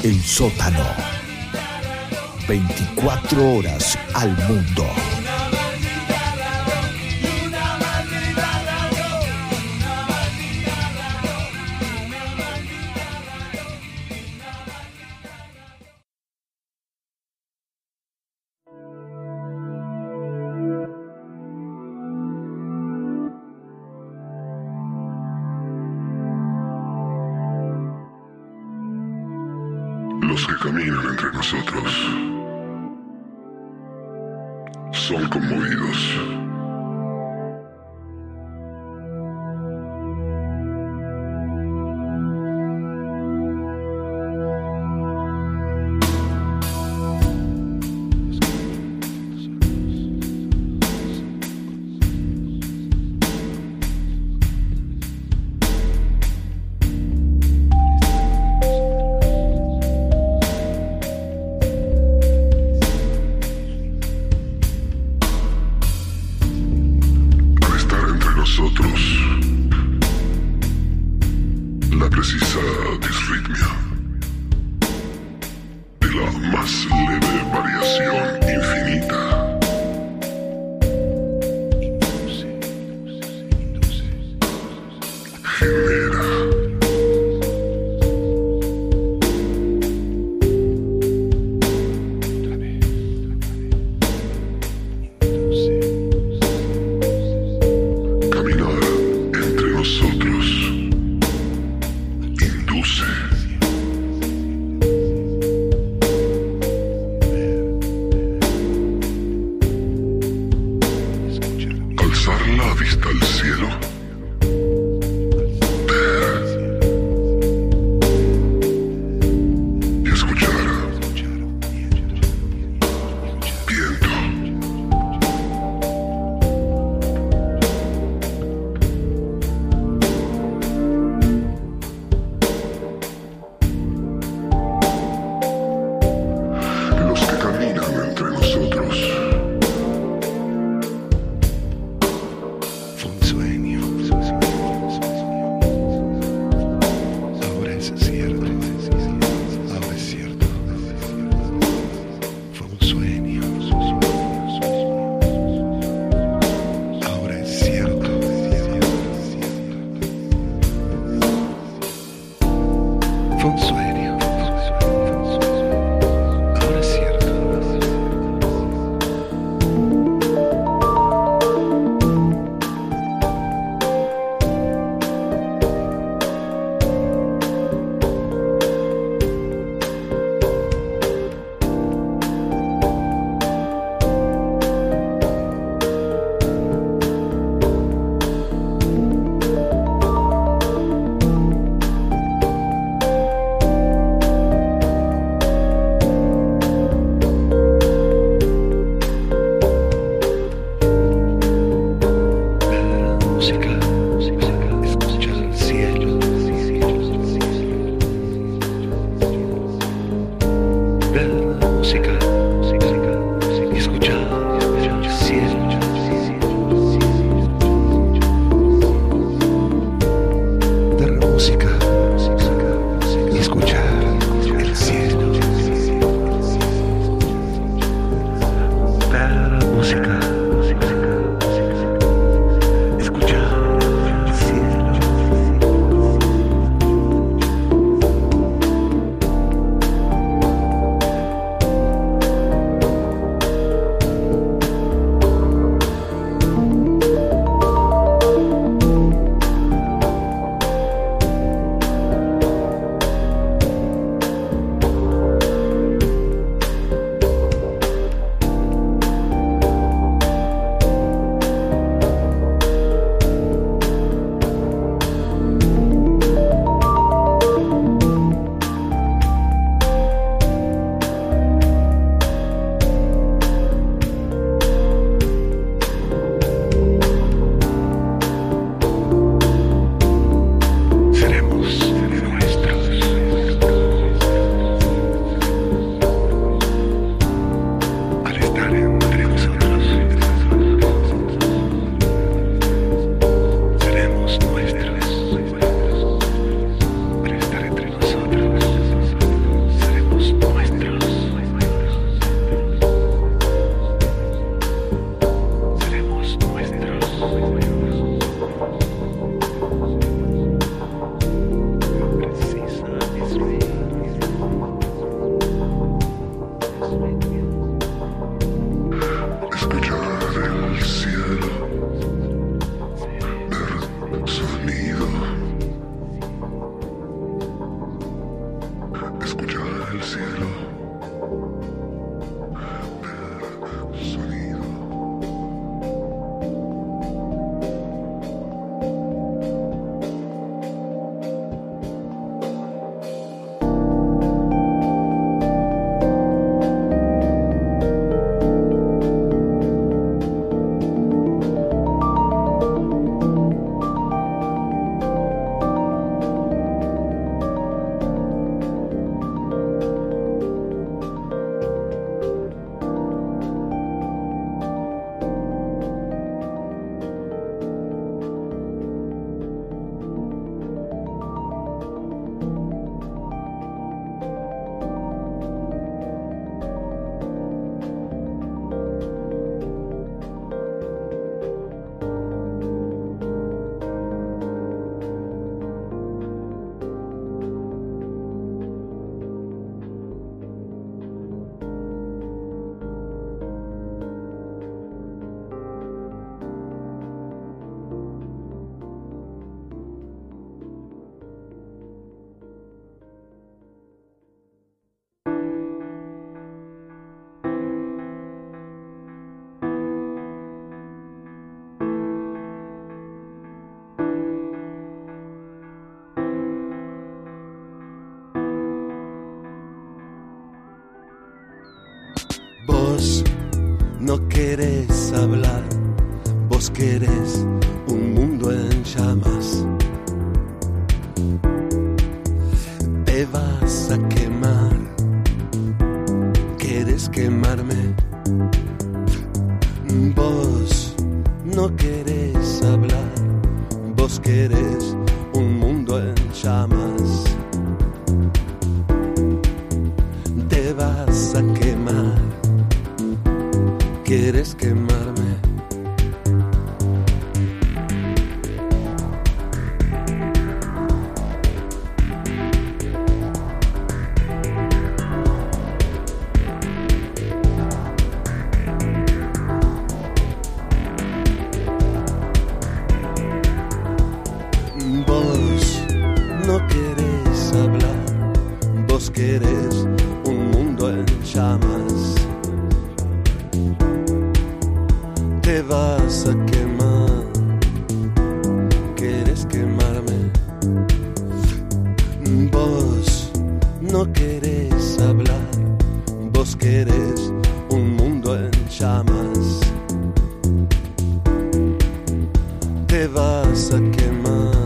El sótano. veinticuatro horas al mundo. Los que caminan entre nosotros son conmovidos. La precisa disritmia de la más leve variación infinita genera caminar entre nosotros. Alzar la vista al cielo, ver y escuchar viento. escucha el cielo. El sonido. Vos no querés hablar, vos querés un mundo en llamas. Te vas a quemar, querés quemarme. Vos no querés hablar, vos querés un mundo en llamas. Te vas a quemar, quieres quemarme. Vos no querés hablar, vos querés un mundo en llamas. Te vas a quemar, quieres quemarme. Vos no querés hablar, vos querés un mundo en llamas. Te vas a quemar,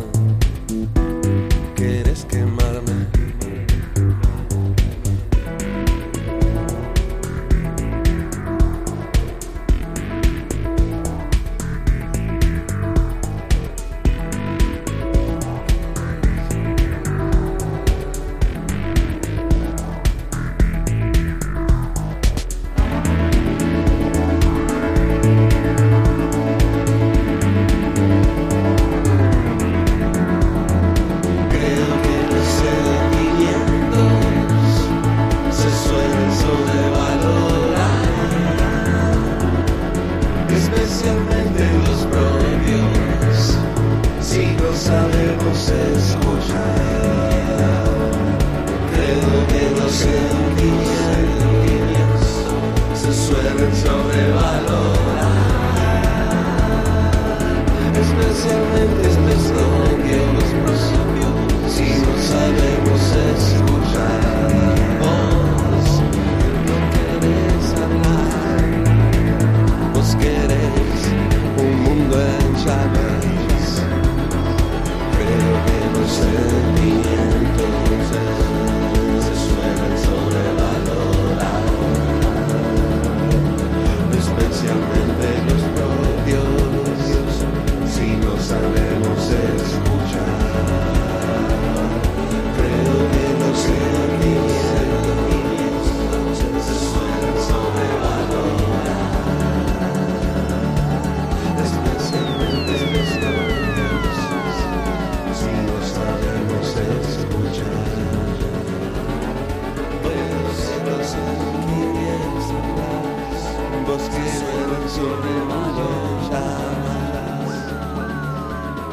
quieres quemarme.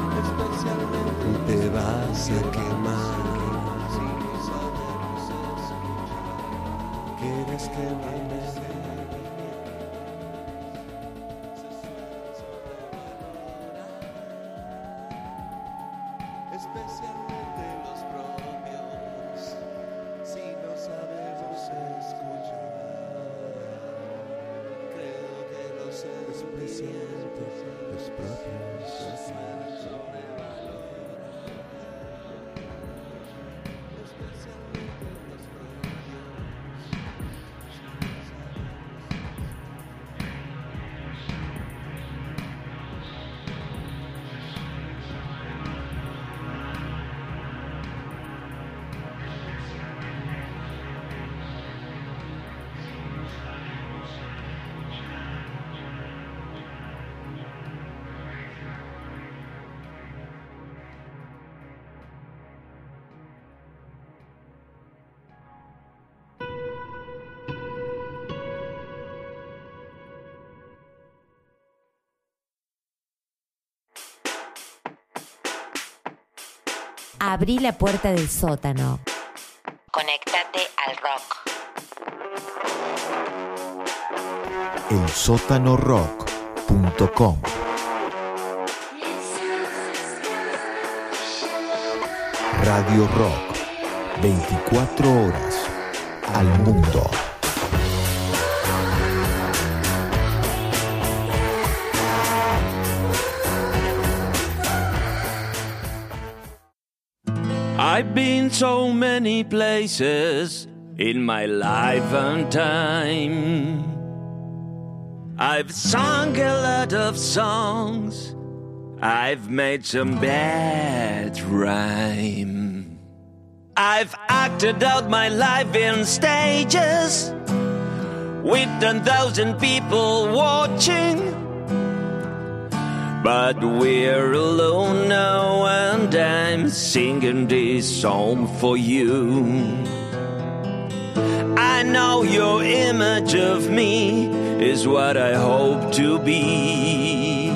Te vas a quemar. quieres que mande. Especialmente los propios, si no sabemos escuchar. Creo que los especiales, los propios, suelen sobrevalorar. Especialmente los propios, si no Abrí la puerta del sótano. Conéctate al rock. el sótano rock punto com. Radio Rock, veinticuatro horas al mundo. I've been so many places in my life and time. I've sung a lot of songs. I've made some bad rhyme. I've acted out my life in stages with ten thousand people watching. But we're alone now and I'm singing this song for you. I know your image of me is what I hope to be.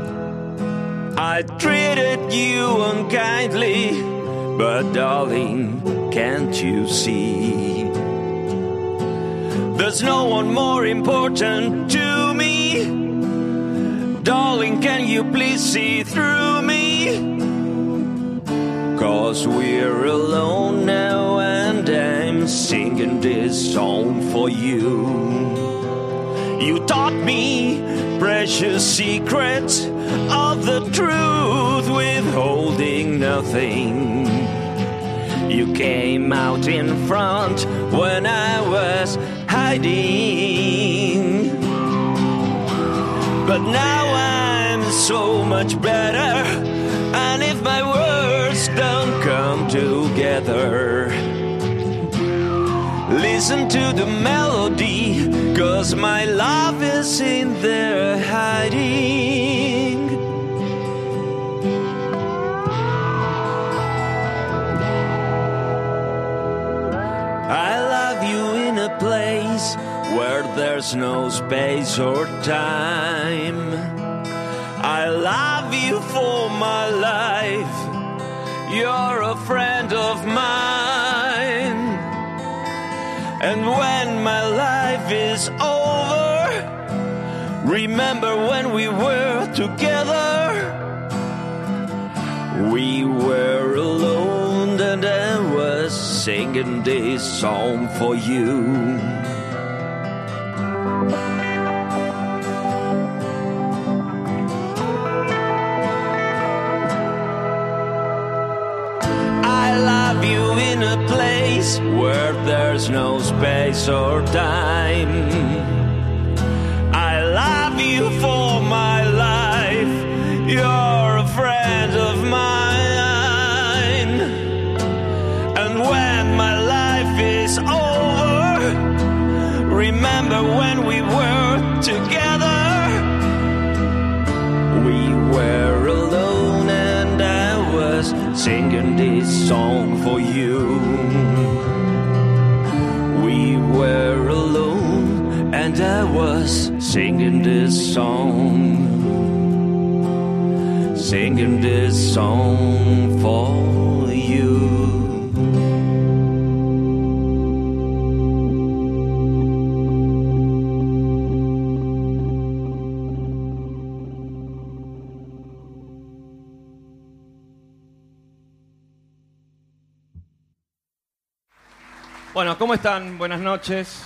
I treated you unkindly, but darling, can't you see? There's no one more important to me. Darling, can you please see through me? 'Cause we're alone now and I'm singing this song for you. You taught me precious secrets of the truth, withholding nothing. You came out in front when I was hiding. But now I'm so much better, and if my words don't come together, listen to the melody, 'cause my love is in there hiding. I love you in a place where there's no space or time. I love you for my life. You're a friend of mine. And when my life is over, remember when we were together. We were alone and I was singing this song for you. Where there's no space or time. I love you for my life. You're a friend of mine. And when my life is over, remember when we were together. We were alone and I was singing this song for you. We were alone and I was singing this song, singing this song for you. Bueno, ¿cómo están? Buenas noches.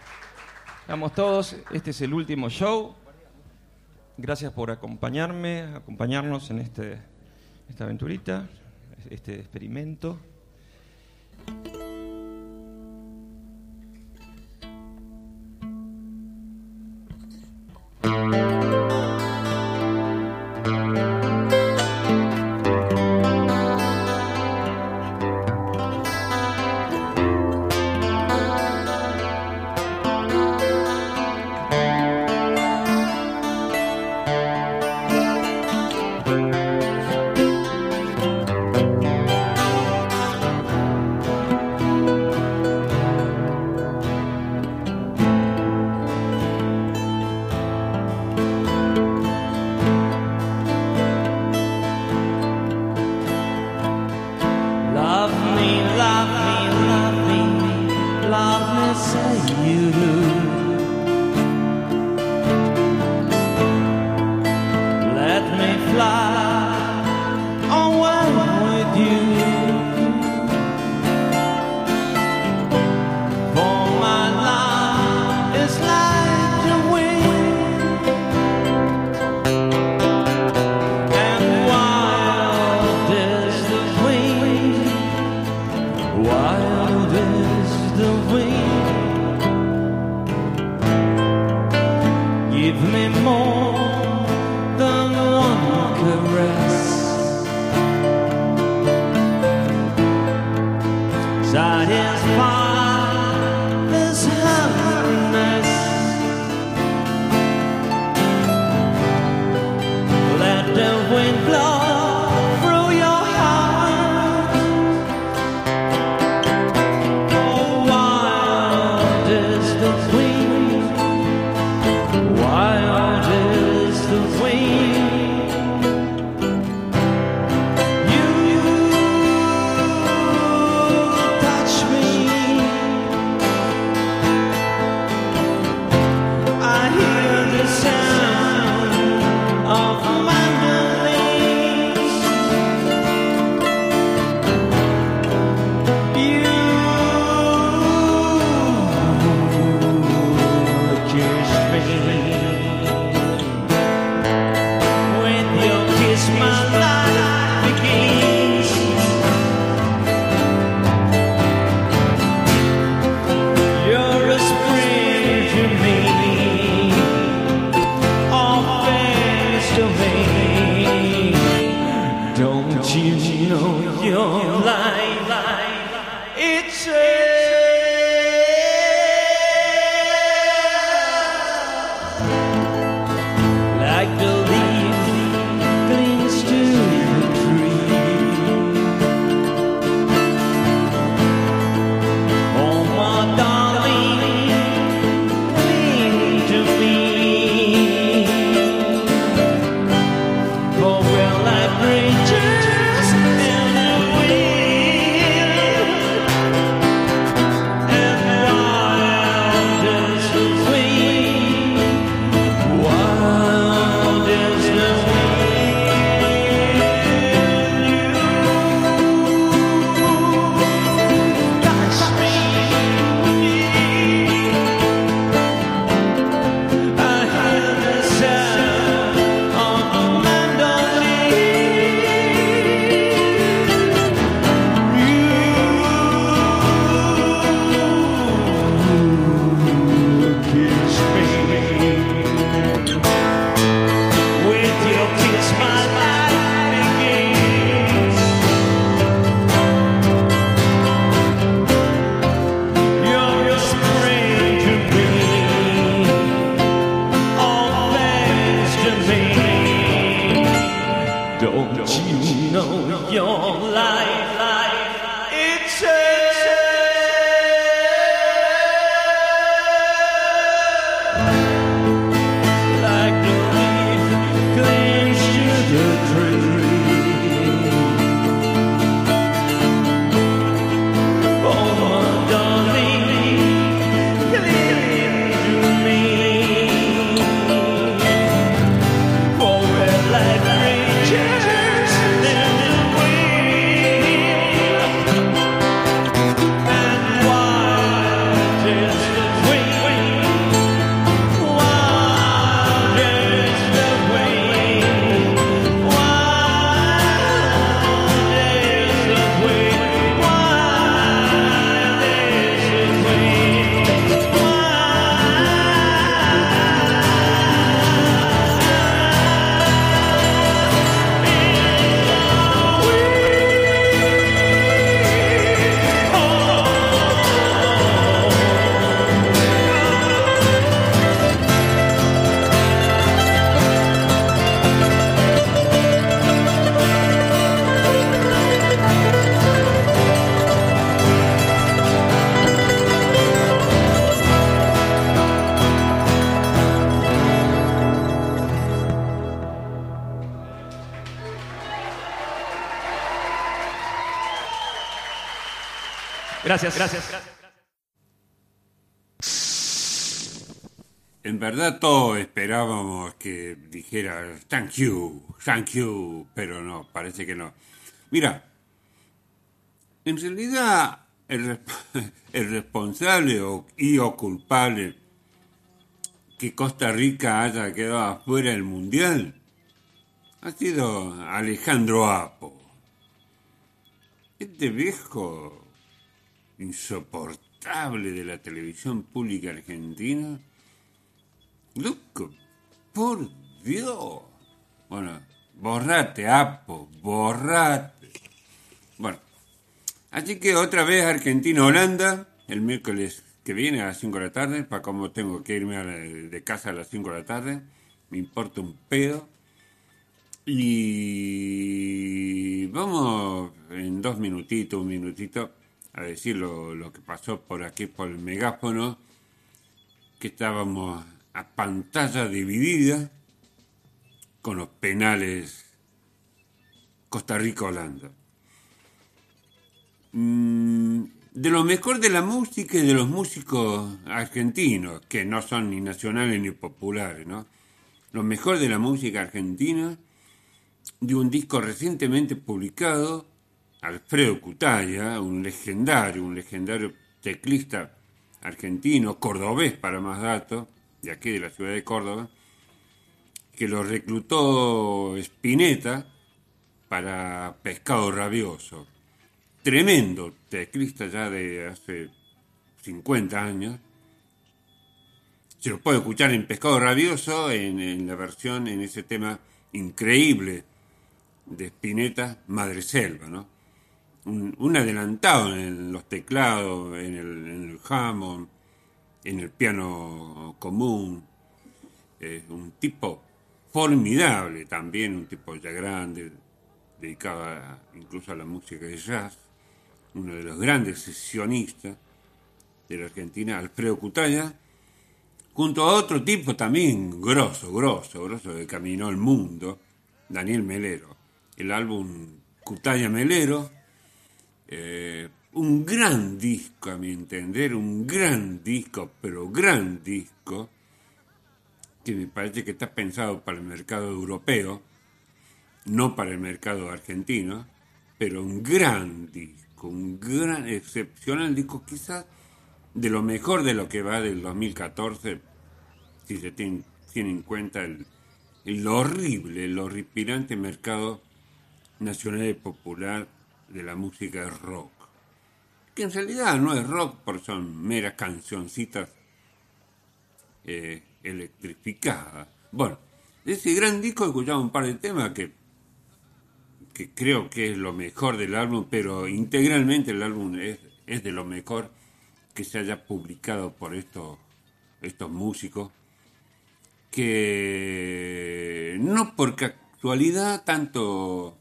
Estamos todos. Este es el último show. Gracias por acompañarme, acompañarnos en este, esta aventurita, este experimento. Just in the wind. Gracias, gracias, gracias. En verdad todos esperábamos que dijera thank you, thank you, pero no, parece que no. Mira, en realidad el, el responsable o, y o culpable que Costa Rica haya quedado afuera del Mundial ha sido Alejandro Apo. Este viejo insoportable de la televisión pública argentina. Loco, por Dios. Bueno, borrate, Apo, borrate. Bueno, así que otra vez Argentina-Holanda, el miércoles que viene a las cinco de la tarde, para como tengo que irme a la, de casa a las cinco de la tarde, me importa un pedo. Y vamos en dos minutitos, un minutito, a decir lo, lo que pasó por aquí, por el megáfono, que estábamos a pantalla dividida con los penales Costa Rica-Holanda. Mm, de lo mejor de la música y de los músicos argentinos, que no son ni nacionales ni populares, ¿no? Lo mejor de la música argentina, de un disco recientemente publicado, Alfredo Cutaya, un legendario, un legendario teclista argentino, cordobés para más datos, de aquí de la ciudad de Córdoba, que lo reclutó Spinetta para Pescado Rabioso. Tremendo teclista ya de hace cincuenta años. Se lo puede escuchar en Pescado Rabioso, en, en la versión, en ese tema increíble de Spinetta, Madre Selva, ¿no? Un, un adelantado en los teclados, en el, en el Hammond, en el piano común, eh, un tipo formidable también, un tipo ya grande, dedicado a, incluso a la música de jazz, uno de los grandes sesionistas de la Argentina, Alfredo Cutaya, junto a otro tipo también grosso, grosso, grosso, que caminó el mundo, Daniel Melero. El álbum Cutaya Melero, eh, un gran disco a mi entender, un gran disco, pero gran disco, que me parece que está pensado para el mercado europeo, no para el mercado argentino, pero un gran disco, un gran, excepcional disco, quizás de lo mejor de lo que va del dos mil catorce, si se tiene, tiene en cuenta el, el horrible, el horripilante mercado nacional y popular de la música rock, que en realidad no es rock porque son meras cancioncitas eh, electrificadas. Bueno, de ese gran disco he escuchado un par de temas que, que creo que es lo mejor del álbum, pero integralmente el álbum es, es de lo mejor que se haya publicado por estos, estos músicos, que no por casualidad tanto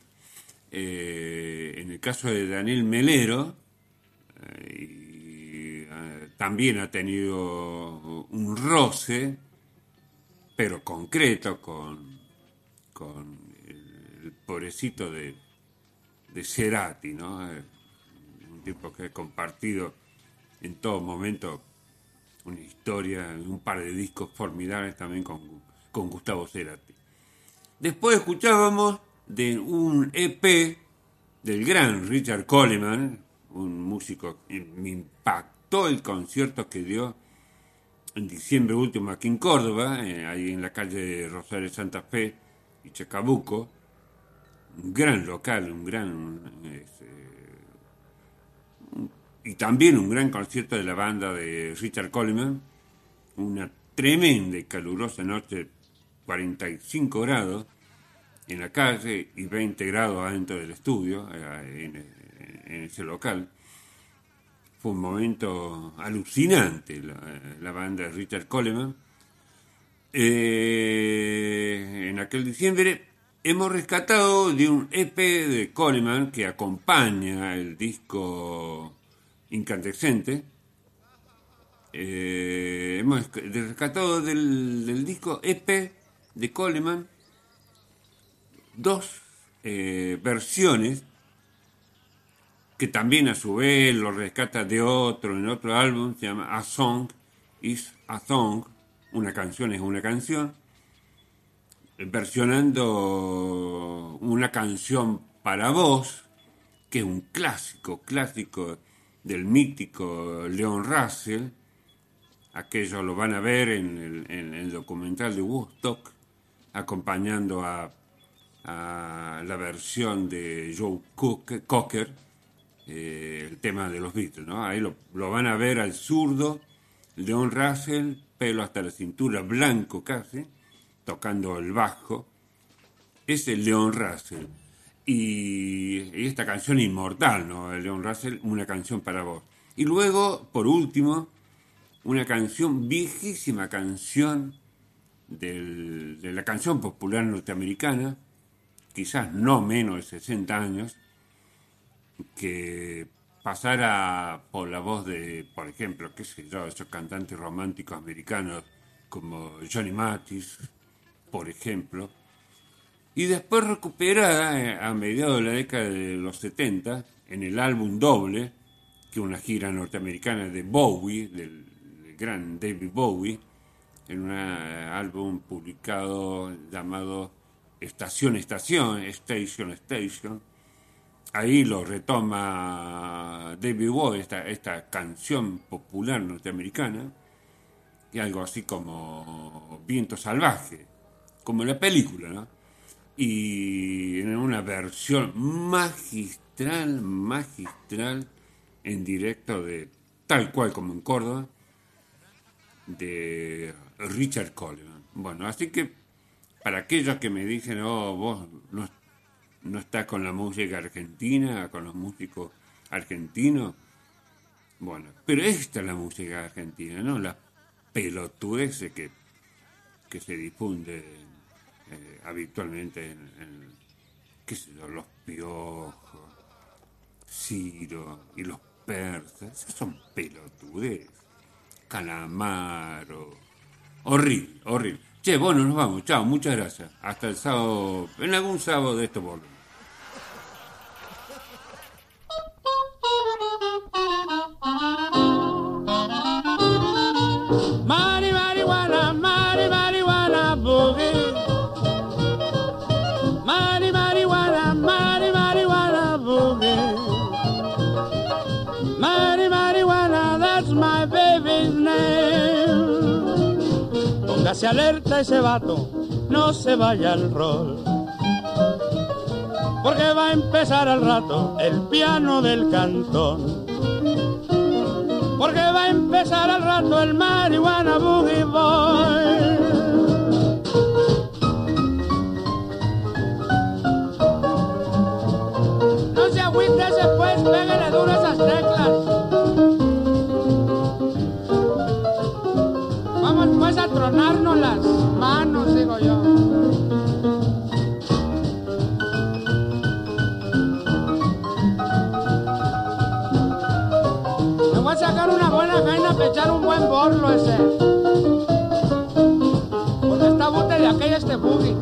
eh, en el caso de Daniel Melero eh, y, eh, también ha tenido un roce pero concreto con, con el, el pobrecito de, de Cerati, ¿no? Un tipo que ha compartido en todo momento una historia, un par de discos formidables también con, con Gustavo Cerati. Después escuchábamos de un E P del gran Richard Coleman, un músico que me impactó el concierto que dio en diciembre último aquí en Córdoba, eh, ahí en la calle Rosario Santa Fe y Chacabuco. Un gran local, un gran... Eh, un, y también un gran concierto de la banda de Richard Coleman, una tremenda y calurosa noche, cuarenta y cinco grados en la calle y veinte grados adentro del estudio, en, en ese local. Fue un momento alucinante la, la banda de Richard Coleman. Eh, en aquel diciembre hemos rescatado de un E P de Coleman que acompaña el disco Incandescente. Eh, hemos rescatado del, del disco E P de Coleman dos eh, versiones que también a su vez lo rescata de otro, en otro álbum, se llama A Song is a Song, una canción es una canción, versionando una canción para vos, que es un clásico, clásico del mítico Leon Russell. Aquellos lo van a ver en el, en el documental de Woodstock, acompañando a, a la versión de Joe Cook, Cocker, eh, el tema de los Beatles, ¿no? Ahí lo, lo van a ver al zurdo, Leon Russell, pelo hasta la cintura, blanco casi, tocando el bajo. Es el Leon Russell. Y, y esta canción inmortal, ¿no? El Leon Russell, una canción para vos. Y luego, por último, una canción, viejísima canción del, de la canción popular norteamericana, quizás no menos de sesenta años, que pasara por la voz de, por ejemplo, qué sé yo, esos cantantes románticos americanos como Johnny Mathis, por ejemplo, y después recuperada a mediados de la década de los setenta en el álbum doble, que una gira norteamericana de Bowie, del, del gran David Bowie, en un álbum publicado llamado Estación Estación, Station Station. Ahí lo retoma David Bowie, esta, esta canción popular norteamericana, y algo así como Viento Salvaje, como la película, ¿no? Y en una versión magistral, magistral, en directo, de tal cual como en Córdoba, de Richard Coleman. Bueno, así que para aquellos que me dicen, oh, vos no, no estás con la música argentina, con los músicos argentinos, bueno, pero esta es la música argentina, no la pelotudez que, que se difunde eh, habitualmente en, en qué sé yo, los Piojos, Ciro y los Persas. Esas son pelotudez. Calamaro. Horrible, horrible. Che, bueno, nos vamos. Chao, muchas gracias. Hasta el sábado. En algún sábado de esto volvemos. Mari, marihuana, mari, marihuana, boogie. Mari, marihuana, mari, marihuana, boogie. Mari, marihuana, that's my baby's name. Póngase alerta ese vato, no se vaya al rol, porque va a empezar al rato el piano del cantón. Porque va a empezar al rato el marihuana boogie boy. No se agüite después, pégale duro esas teclas. Vamos pues a tronarnos las manos, digo yo. Voy a sacar una buena jaina para echar un buen borlo ese. Porque está bote de aquella este boogie.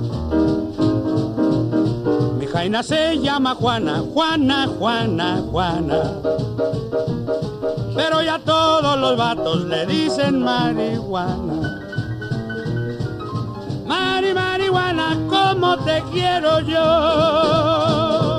Mi jaina se llama Juana, Juana, Juana, Juana. Pero ya todos los vatos le dicen marihuana. Mari, marihuana, ¿cómo te quiero yo?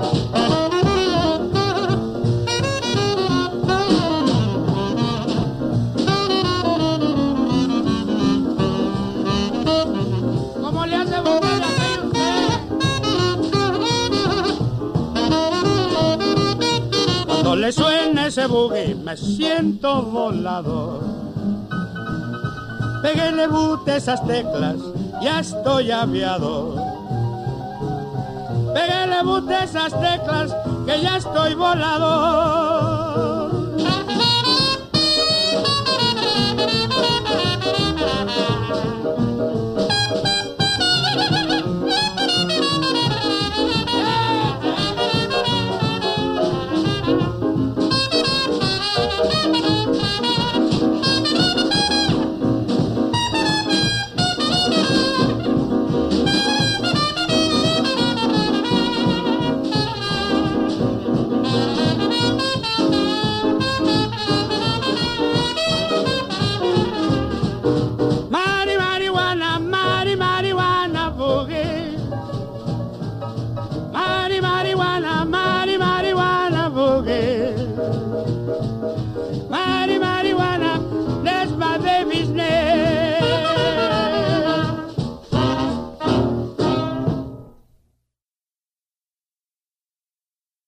Cuando le suena ese boogie me siento volador. Péguele bute esas teclas, ya estoy aviador. Péguele bute esas teclas, que ya estoy volador.